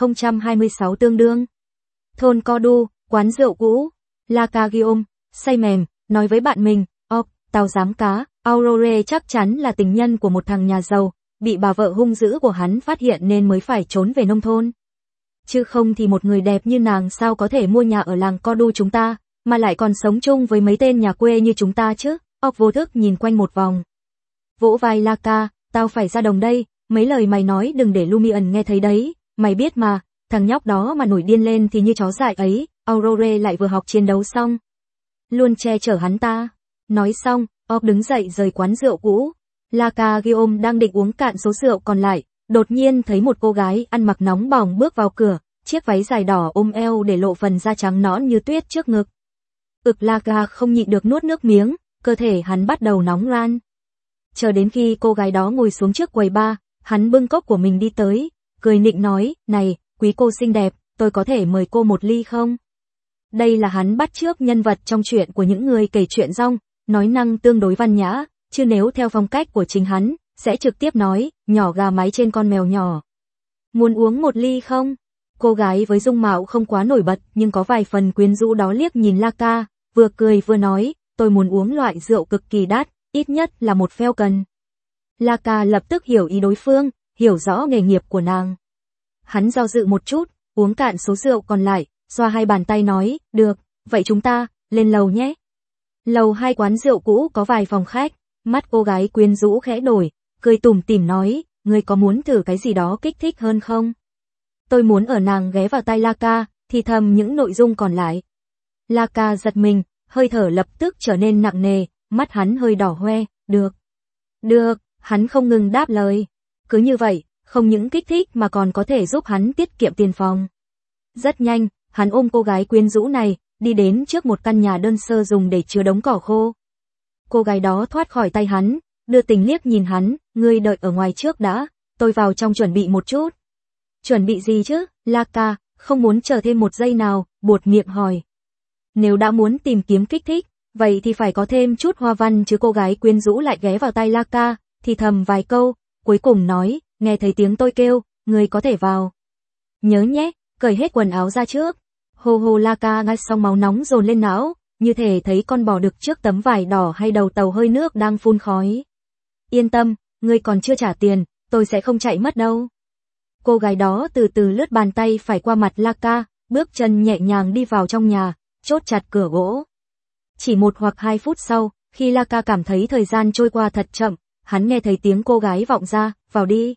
2026 tương đương. Thôn Co Đu, quán rượu cũ, La Cagium, say mềm, nói với bạn mình, tao dám cá, Aurore chắc chắn là tình nhân của một thằng nhà giàu, bị bà vợ hung dữ của hắn phát hiện nên mới phải trốn về nông thôn. Chứ không thì một người đẹp như nàng sao có thể mua nhà ở làng Co Đu chúng ta, mà lại còn sống chung với mấy tên nhà quê như chúng ta chứ. Vô thức nhìn quanh một vòng. Vỗ vai La Ca, tao phải ra đồng đây, mấy lời mày nói đừng để Lumion nghe thấy đấy, mày biết mà, thằng nhóc đó mà nổi điên lên thì như chó dại ấy. Aurore lại vừa học chiến đấu xong, luôn che chở hắn ta. Nói xong, Orc đứng dậy rời quán rượu cũ. Laka Guillaume đang định uống cạn số rượu còn lại, đột nhiên thấy một cô gái ăn mặc nóng bỏng bước vào cửa, chiếc váy dài đỏ ôm eo để lộ phần da trắng nõn như tuyết trước ngực. Laka không nhịn được nuốt nước miếng, cơ thể hắn bắt đầu nóng ran. Chờ đến khi cô gái đó ngồi xuống trước quầy bar, hắn bưng cốc của mình đi tới, cười nịnh nói, này, quý cô xinh đẹp, tôi có thể mời cô một ly không? Đây là hắn bắt chước nhân vật trong truyện của những người kể chuyện rong, nói năng tương đối văn nhã, chứ nếu theo phong cách của chính hắn, sẽ trực tiếp nói, nhỏ gà mái trên con mèo nhỏ. Muốn uống một ly không? Cô gái với dung mạo không quá nổi bật nhưng có vài phần quyến rũ đó liếc nhìn Laka, vừa cười vừa nói, tôi muốn uống loại rượu cực kỳ đắt, ít nhất là một Falcon. Laka lập tức hiểu ý đối phương, hiểu rõ nghề nghiệp của nàng. Hắn do dự một chút, uống cạn số rượu còn lại, xoa hai bàn tay nói, được, vậy chúng ta, lên lầu nhé. Lầu 2 quán rượu cũ có vài phòng khách, mắt cô gái quyến rũ khẽ đổi, cười tủm tỉm nói, ngươi có muốn thử cái gì đó kích thích hơn không? Tôi muốn ở nàng ghé vào tai Laka, thì thầm những nội dung còn lại. Laka giật mình, hơi thở lập tức trở nên nặng nề, mắt hắn hơi đỏ hoe, được. Được, hắn không ngừng đáp lời. Cứ như vậy, không những kích thích mà còn có thể giúp hắn tiết kiệm tiền phòng. Rất nhanh, hắn ôm cô gái quyến rũ này, đi đến trước một căn nhà đơn sơ dùng để chứa đống cỏ khô. Cô gái đó thoát khỏi tay hắn, đưa tình liếc nhìn hắn, ngươi đợi ở ngoài trước đã, tôi vào trong chuẩn bị một chút. Chuẩn bị gì chứ? Laka, không muốn chờ thêm một giây nào, buột miệng hỏi. Nếu đã muốn tìm kiếm kích thích, vậy thì phải có thêm chút hoa văn chứ. Cô gái quyến rũ lại ghé vào tai Laka, thì thầm vài câu, cuối cùng nói, nghe thấy tiếng tôi kêu, ngươi có thể vào. Nhớ nhé, cởi hết quần áo ra trước. Hô hô. Laka nghe xong máu nóng dồn lên não, như thể thấy con bò đực trước tấm vải đỏ hay đầu tàu hơi nước đang phun khói. Yên tâm, ngươi còn chưa trả tiền, tôi sẽ không chạy mất đâu. Cô gái đó từ từ lướt bàn tay phải qua mặt Laka, bước chân nhẹ nhàng đi vào trong nhà, chốt chặt cửa gỗ. Chỉ 1 hoặc 2 phút sau, khi Laka cảm thấy thời gian trôi qua thật chậm, hắn nghe thấy tiếng cô gái vọng ra, vào đi.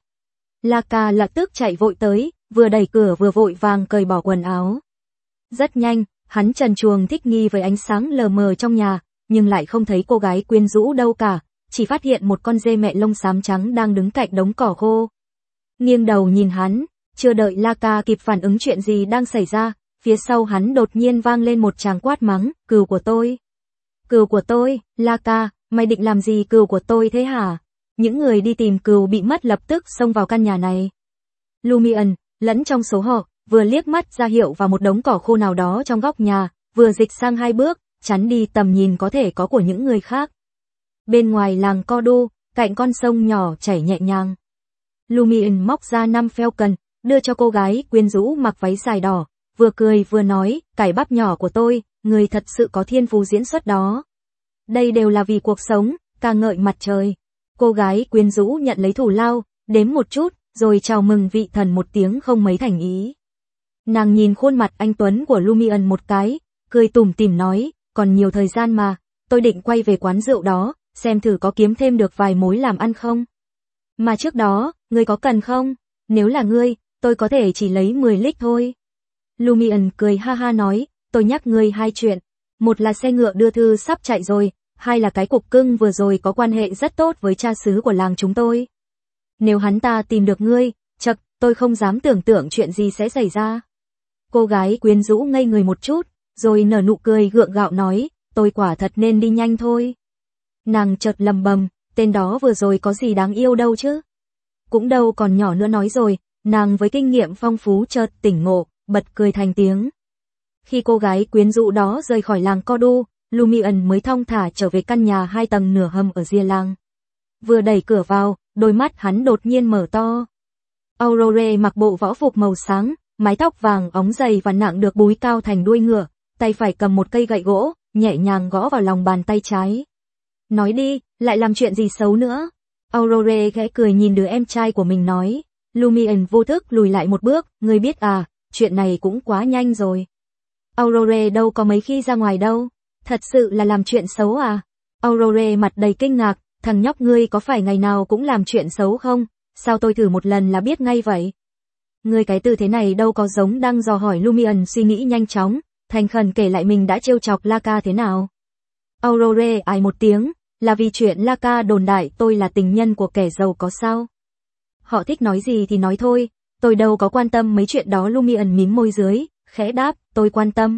Laka lập tức chạy vội tới, vừa đẩy cửa vừa vội vàng cởi bỏ quần áo. Rất nhanh, hắn trần truồng thích nghi với ánh sáng lờ mờ trong nhà, nhưng lại không thấy cô gái quyến rũ đâu cả, chỉ phát hiện một con dê mẹ lông xám trắng đang đứng cạnh đống cỏ khô. Nghiêng đầu nhìn hắn, chưa đợi Laka kịp phản ứng chuyện gì đang xảy ra, phía sau hắn đột nhiên vang lên một tràng quát mắng, cừu của tôi. Cừu của tôi, Laka, mày định làm gì cừu của tôi thế hả? Những người đi tìm cừu bị mất lập tức xông vào căn nhà này. Lumion, lẫn trong số họ, vừa liếc mắt ra hiệu vào một đống cỏ khô nào đó trong góc nhà, vừa dịch sang 2 bước, chắn đi tầm nhìn có thể có của những người khác. Bên ngoài làng Cordu, cạnh con sông nhỏ chảy nhẹ nhàng. Lumion móc ra 5 Falcon, đưa cho cô gái quyến rũ mặc váy dài đỏ, vừa cười vừa nói, cải bắp nhỏ của tôi, người thật sự có thiên phú diễn xuất đó. Đây đều là vì cuộc sống, ca ngợi mặt trời. Cô gái quyến rũ nhận lấy thù lao, đếm một chút, rồi chào mừng vị thần một tiếng không mấy thành ý. Nàng nhìn khuôn mặt anh tuấn của Lumion một cái, cười tủm tỉm nói, còn nhiều thời gian mà, tôi định quay về quán rượu đó, xem thử có kiếm thêm được vài mối làm ăn không. Mà trước đó, ngươi có cần không? Nếu là ngươi, tôi có thể chỉ lấy 10 lít thôi. Lumion cười ha ha nói, tôi nhắc ngươi 2 chuyện. Một là xe ngựa đưa thư sắp chạy rồi, 2 là cái cục cưng vừa rồi có quan hệ rất tốt với cha xứ của làng chúng tôi. Nếu hắn ta tìm được ngươi, chậc, tôi không dám tưởng tượng chuyện gì sẽ xảy ra. Cô gái quyến rũ ngây người một chút, rồi nở nụ cười gượng gạo nói, tôi quả thật nên đi nhanh thôi. Nàng chợt lầm bầm, tên đó vừa rồi có gì đáng yêu đâu chứ. Cũng đâu còn nhỏ nữa nói rồi, nàng với kinh nghiệm phong phú chợt tỉnh ngộ, bật cười thành tiếng. Khi cô gái quyến rũ đó rời khỏi làng Cordu, Lumion mới thong thả trở về căn nhà 2 tầng nửa hầm ở rìa làng. Vừa đẩy cửa vào, đôi mắt hắn đột nhiên mở to. Aurore mặc bộ võ phục màu sáng, mái tóc vàng óng dày và nặng được búi cao thành đuôi ngựa, tay phải cầm một cây gậy gỗ, nhẹ nhàng gõ vào lòng bàn tay trái. Nói đi, lại làm chuyện gì xấu nữa? Aurore khẽ cười nhìn đứa em trai của mình nói. Lumion vô thức lùi lại một bước, ngươi biết à, chuyện này cũng quá nhanh rồi. Aurore đâu có mấy khi ra ngoài đâu, thật sự là làm chuyện xấu à? Aurore mặt đầy kinh ngạc, thằng nhóc ngươi có phải ngày nào cũng làm chuyện xấu không? Sao tôi thử một lần là biết ngay vậy? Ngươi cái tư thế này đâu có giống đang dò hỏi. Lumion suy nghĩ nhanh chóng, thành khẩn kể lại mình đã trêu chọc Laka thế nào. Aurore ai một tiếng, là vì chuyện Laka đồn đại tôi là tình nhân của kẻ giàu có sao? Họ thích nói gì thì nói thôi, tôi đâu có quan tâm mấy chuyện đó. Lumion mím môi dưới, khẽ đáp, tôi quan tâm.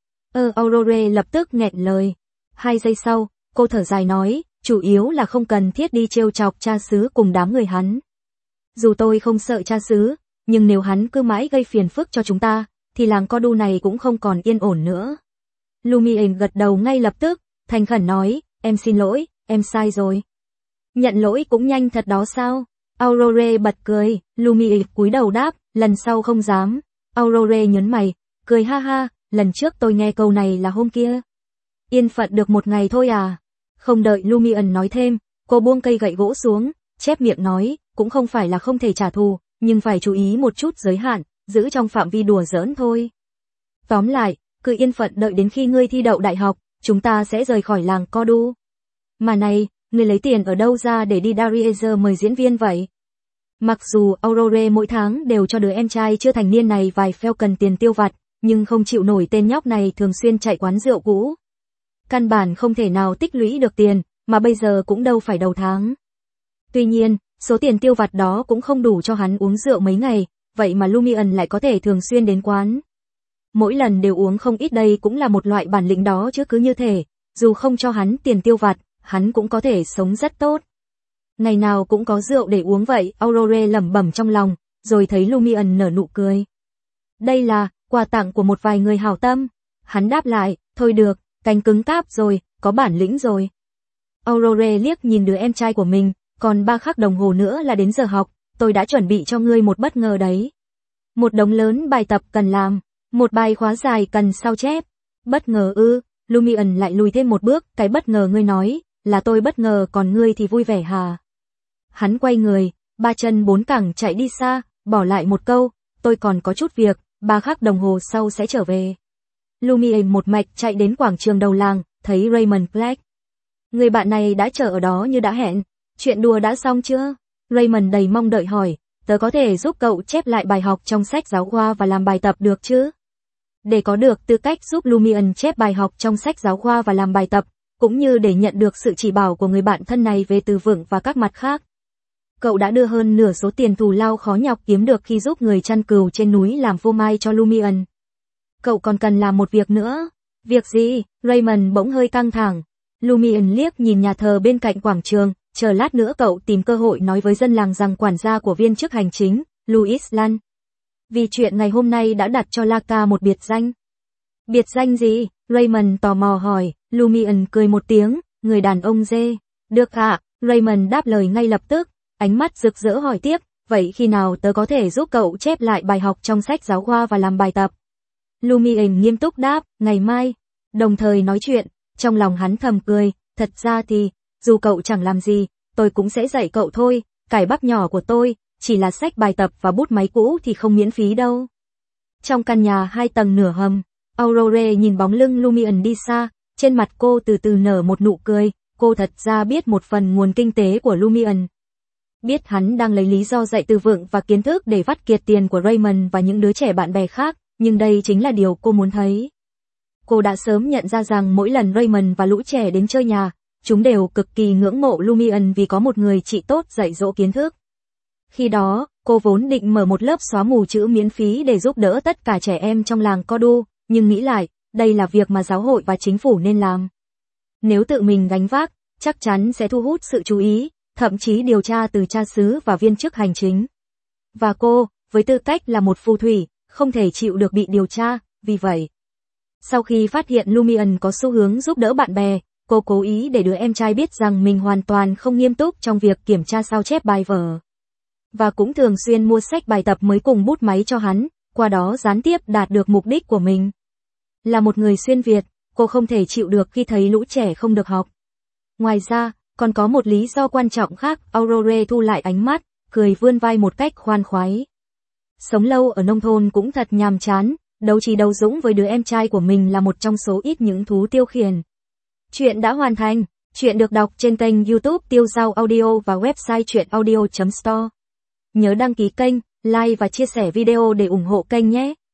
Aurore lập tức nghẹn lời. 2 giây sau, cô thở dài nói, chủ yếu là không cần thiết đi trêu chọc cha xứ cùng đám người hắn. Dù tôi không sợ cha xứ, nhưng nếu hắn cứ mãi gây phiền phức cho chúng ta, thì làng Cordu này cũng không còn yên ổn nữa. Lumion gật đầu ngay lập tức, thành khẩn nói, em xin lỗi, em sai rồi. Nhận lỗi cũng nhanh thật đó sao? Aurore bật cười, Lumion cúi đầu đáp, lần sau không dám. Aurore nhớn mày, cười ha ha, lần trước tôi nghe câu này là hôm kia. Yên phận được một ngày thôi à? Không đợi Lumion nói thêm, cô buông cây gậy gỗ xuống, chép miệng nói, cũng không phải là không thể trả thù, nhưng phải chú ý một chút giới hạn, giữ trong phạm vi đùa giỡn thôi. Tóm lại, cứ yên phận đợi đến khi ngươi thi đậu đại học, chúng ta sẽ rời khỏi làng Cordu. Mà này, ngươi lấy tiền ở đâu ra để đi Dariezer mời diễn viên vậy? Mặc dù Aurore mỗi tháng đều cho đứa em trai chưa thành niên này vài Falcon tiền tiêu vặt, nhưng không chịu nổi tên nhóc này thường xuyên chạy quán rượu cũ. Căn bản không thể nào tích lũy được tiền, mà bây giờ cũng đâu phải đầu tháng. Tuy nhiên, số tiền tiêu vặt đó cũng không đủ cho hắn uống rượu mấy ngày, vậy mà Lumion lại có thể thường xuyên đến quán. Mỗi lần đều uống không ít, đây cũng là một loại bản lĩnh đó chứ. Cứ như thể, dù không cho hắn tiền tiêu vặt, hắn cũng có thể sống rất tốt. Ngày nào cũng có rượu để uống vậy, Aurore lẩm bẩm trong lòng, rồi thấy Lumion nở nụ cười. Đây là quà tặng của một vài người hảo tâm. Hắn đáp lại, thôi được, cánh cứng cáp rồi, có bản lĩnh rồi. Aurore liếc nhìn đứa em trai của mình, còn 3 khắc đồng hồ nữa là đến giờ học, tôi đã chuẩn bị cho ngươi một bất ngờ đấy. Một đống lớn bài tập cần làm, một bài khóa dài cần sao chép. Bất ngờ ư? Lumion lại lùi thêm một bước, cái bất ngờ ngươi nói, là tôi bất ngờ còn ngươi thì vui vẻ hả? Hắn quay người, 3 chân 4 cẳng chạy đi xa, bỏ lại một câu, tôi còn có chút việc, 3 khắc đồng hồ sau sẽ trở về. Lumion một mạch chạy đến quảng trường đầu làng, thấy Raymond Black. Người bạn này đã chờ ở đó như đã hẹn, chuyện đùa đã xong chưa? Raymond đầy mong đợi hỏi, tớ có thể giúp cậu chép lại bài học trong sách giáo khoa và làm bài tập được chứ? Để có được tư cách giúp Lumion chép bài học trong sách giáo khoa và làm bài tập, cũng như để nhận được sự chỉ bảo của người bạn thân này về từ vựng và các mặt khác. Cậu đã đưa hơn nửa số tiền thù lao khó nhọc kiếm được khi giúp người chăn cừu trên núi làm phô mai cho Lumion. Cậu còn cần làm một việc nữa. Việc gì? Raymond bỗng hơi căng thẳng. Lumion liếc nhìn nhà thờ bên cạnh quảng trường, chờ lát nữa cậu tìm cơ hội nói với dân làng rằng quản gia của viên chức hành chính, Louis Lan. Vì chuyện ngày hôm nay đã đặt cho Laka một biệt danh. Biệt danh gì? Raymond tò mò hỏi. Lumion cười một tiếng, người đàn ông dê. Được ạ, Raymond đáp lời ngay lập tức, ánh mắt rực rỡ hỏi tiếp, vậy khi nào tớ có thể giúp cậu chép lại bài học trong sách giáo khoa và làm bài tập? Lumion nghiêm túc đáp, ngày mai. Đồng thời nói chuyện, trong lòng hắn thầm cười, thật ra thì, dù cậu chẳng làm gì, tôi cũng sẽ dạy cậu thôi, cải bắp nhỏ của tôi, chỉ là sách bài tập và bút máy cũ thì không miễn phí đâu. Trong căn nhà 2 tầng nửa hầm, Aurore nhìn bóng lưng Lumion đi xa, trên mặt cô từ từ nở một nụ cười, cô thật ra biết một phần nguồn kinh tế của Lumion. Biết hắn đang lấy lý do dạy từ vựng và kiến thức để vắt kiệt tiền của Raymond và những đứa trẻ bạn bè khác, nhưng đây chính là điều cô muốn thấy. Cô đã sớm nhận ra rằng mỗi lần Raymond và lũ trẻ đến chơi nhà, chúng đều cực kỳ ngưỡng mộ Lumion vì có một người chị tốt dạy dỗ kiến thức. Khi đó, cô vốn định mở một lớp xóa mù chữ miễn phí để giúp đỡ tất cả trẻ em trong làng Cordu, nhưng nghĩ lại, đây là việc mà giáo hội và chính phủ nên làm. Nếu tự mình gánh vác, chắc chắn sẽ thu hút sự chú ý, thậm chí điều tra từ cha xứ và viên chức hành chính. Và cô, với tư cách là một phù thủy, không thể chịu được bị điều tra, vì vậy. Sau khi phát hiện Lumion có xu hướng giúp đỡ bạn bè, cô cố ý để đứa em trai biết rằng mình hoàn toàn không nghiêm túc trong việc kiểm tra sao chép bài vở. Và cũng thường xuyên mua sách bài tập mới cùng bút máy cho hắn, qua đó gián tiếp đạt được mục đích của mình. Là một người xuyên Việt, cô không thể chịu được khi thấy lũ trẻ không được học. Ngoài ra, còn có một lý do quan trọng khác, Aurore thu lại ánh mắt, cười vươn vai một cách khoan khoái. Sống lâu ở nông thôn cũng thật nhàm chán, đấu trí đấu dũng với đứa em trai của mình là một trong số ít những thú tiêu khiển. Chuyện đã hoàn thành, chuyện được đọc trên kênh YouTube Tiêu Dao Audio và website chuyenaudio.store. Nhớ đăng ký kênh, like và chia sẻ video để ủng hộ kênh nhé.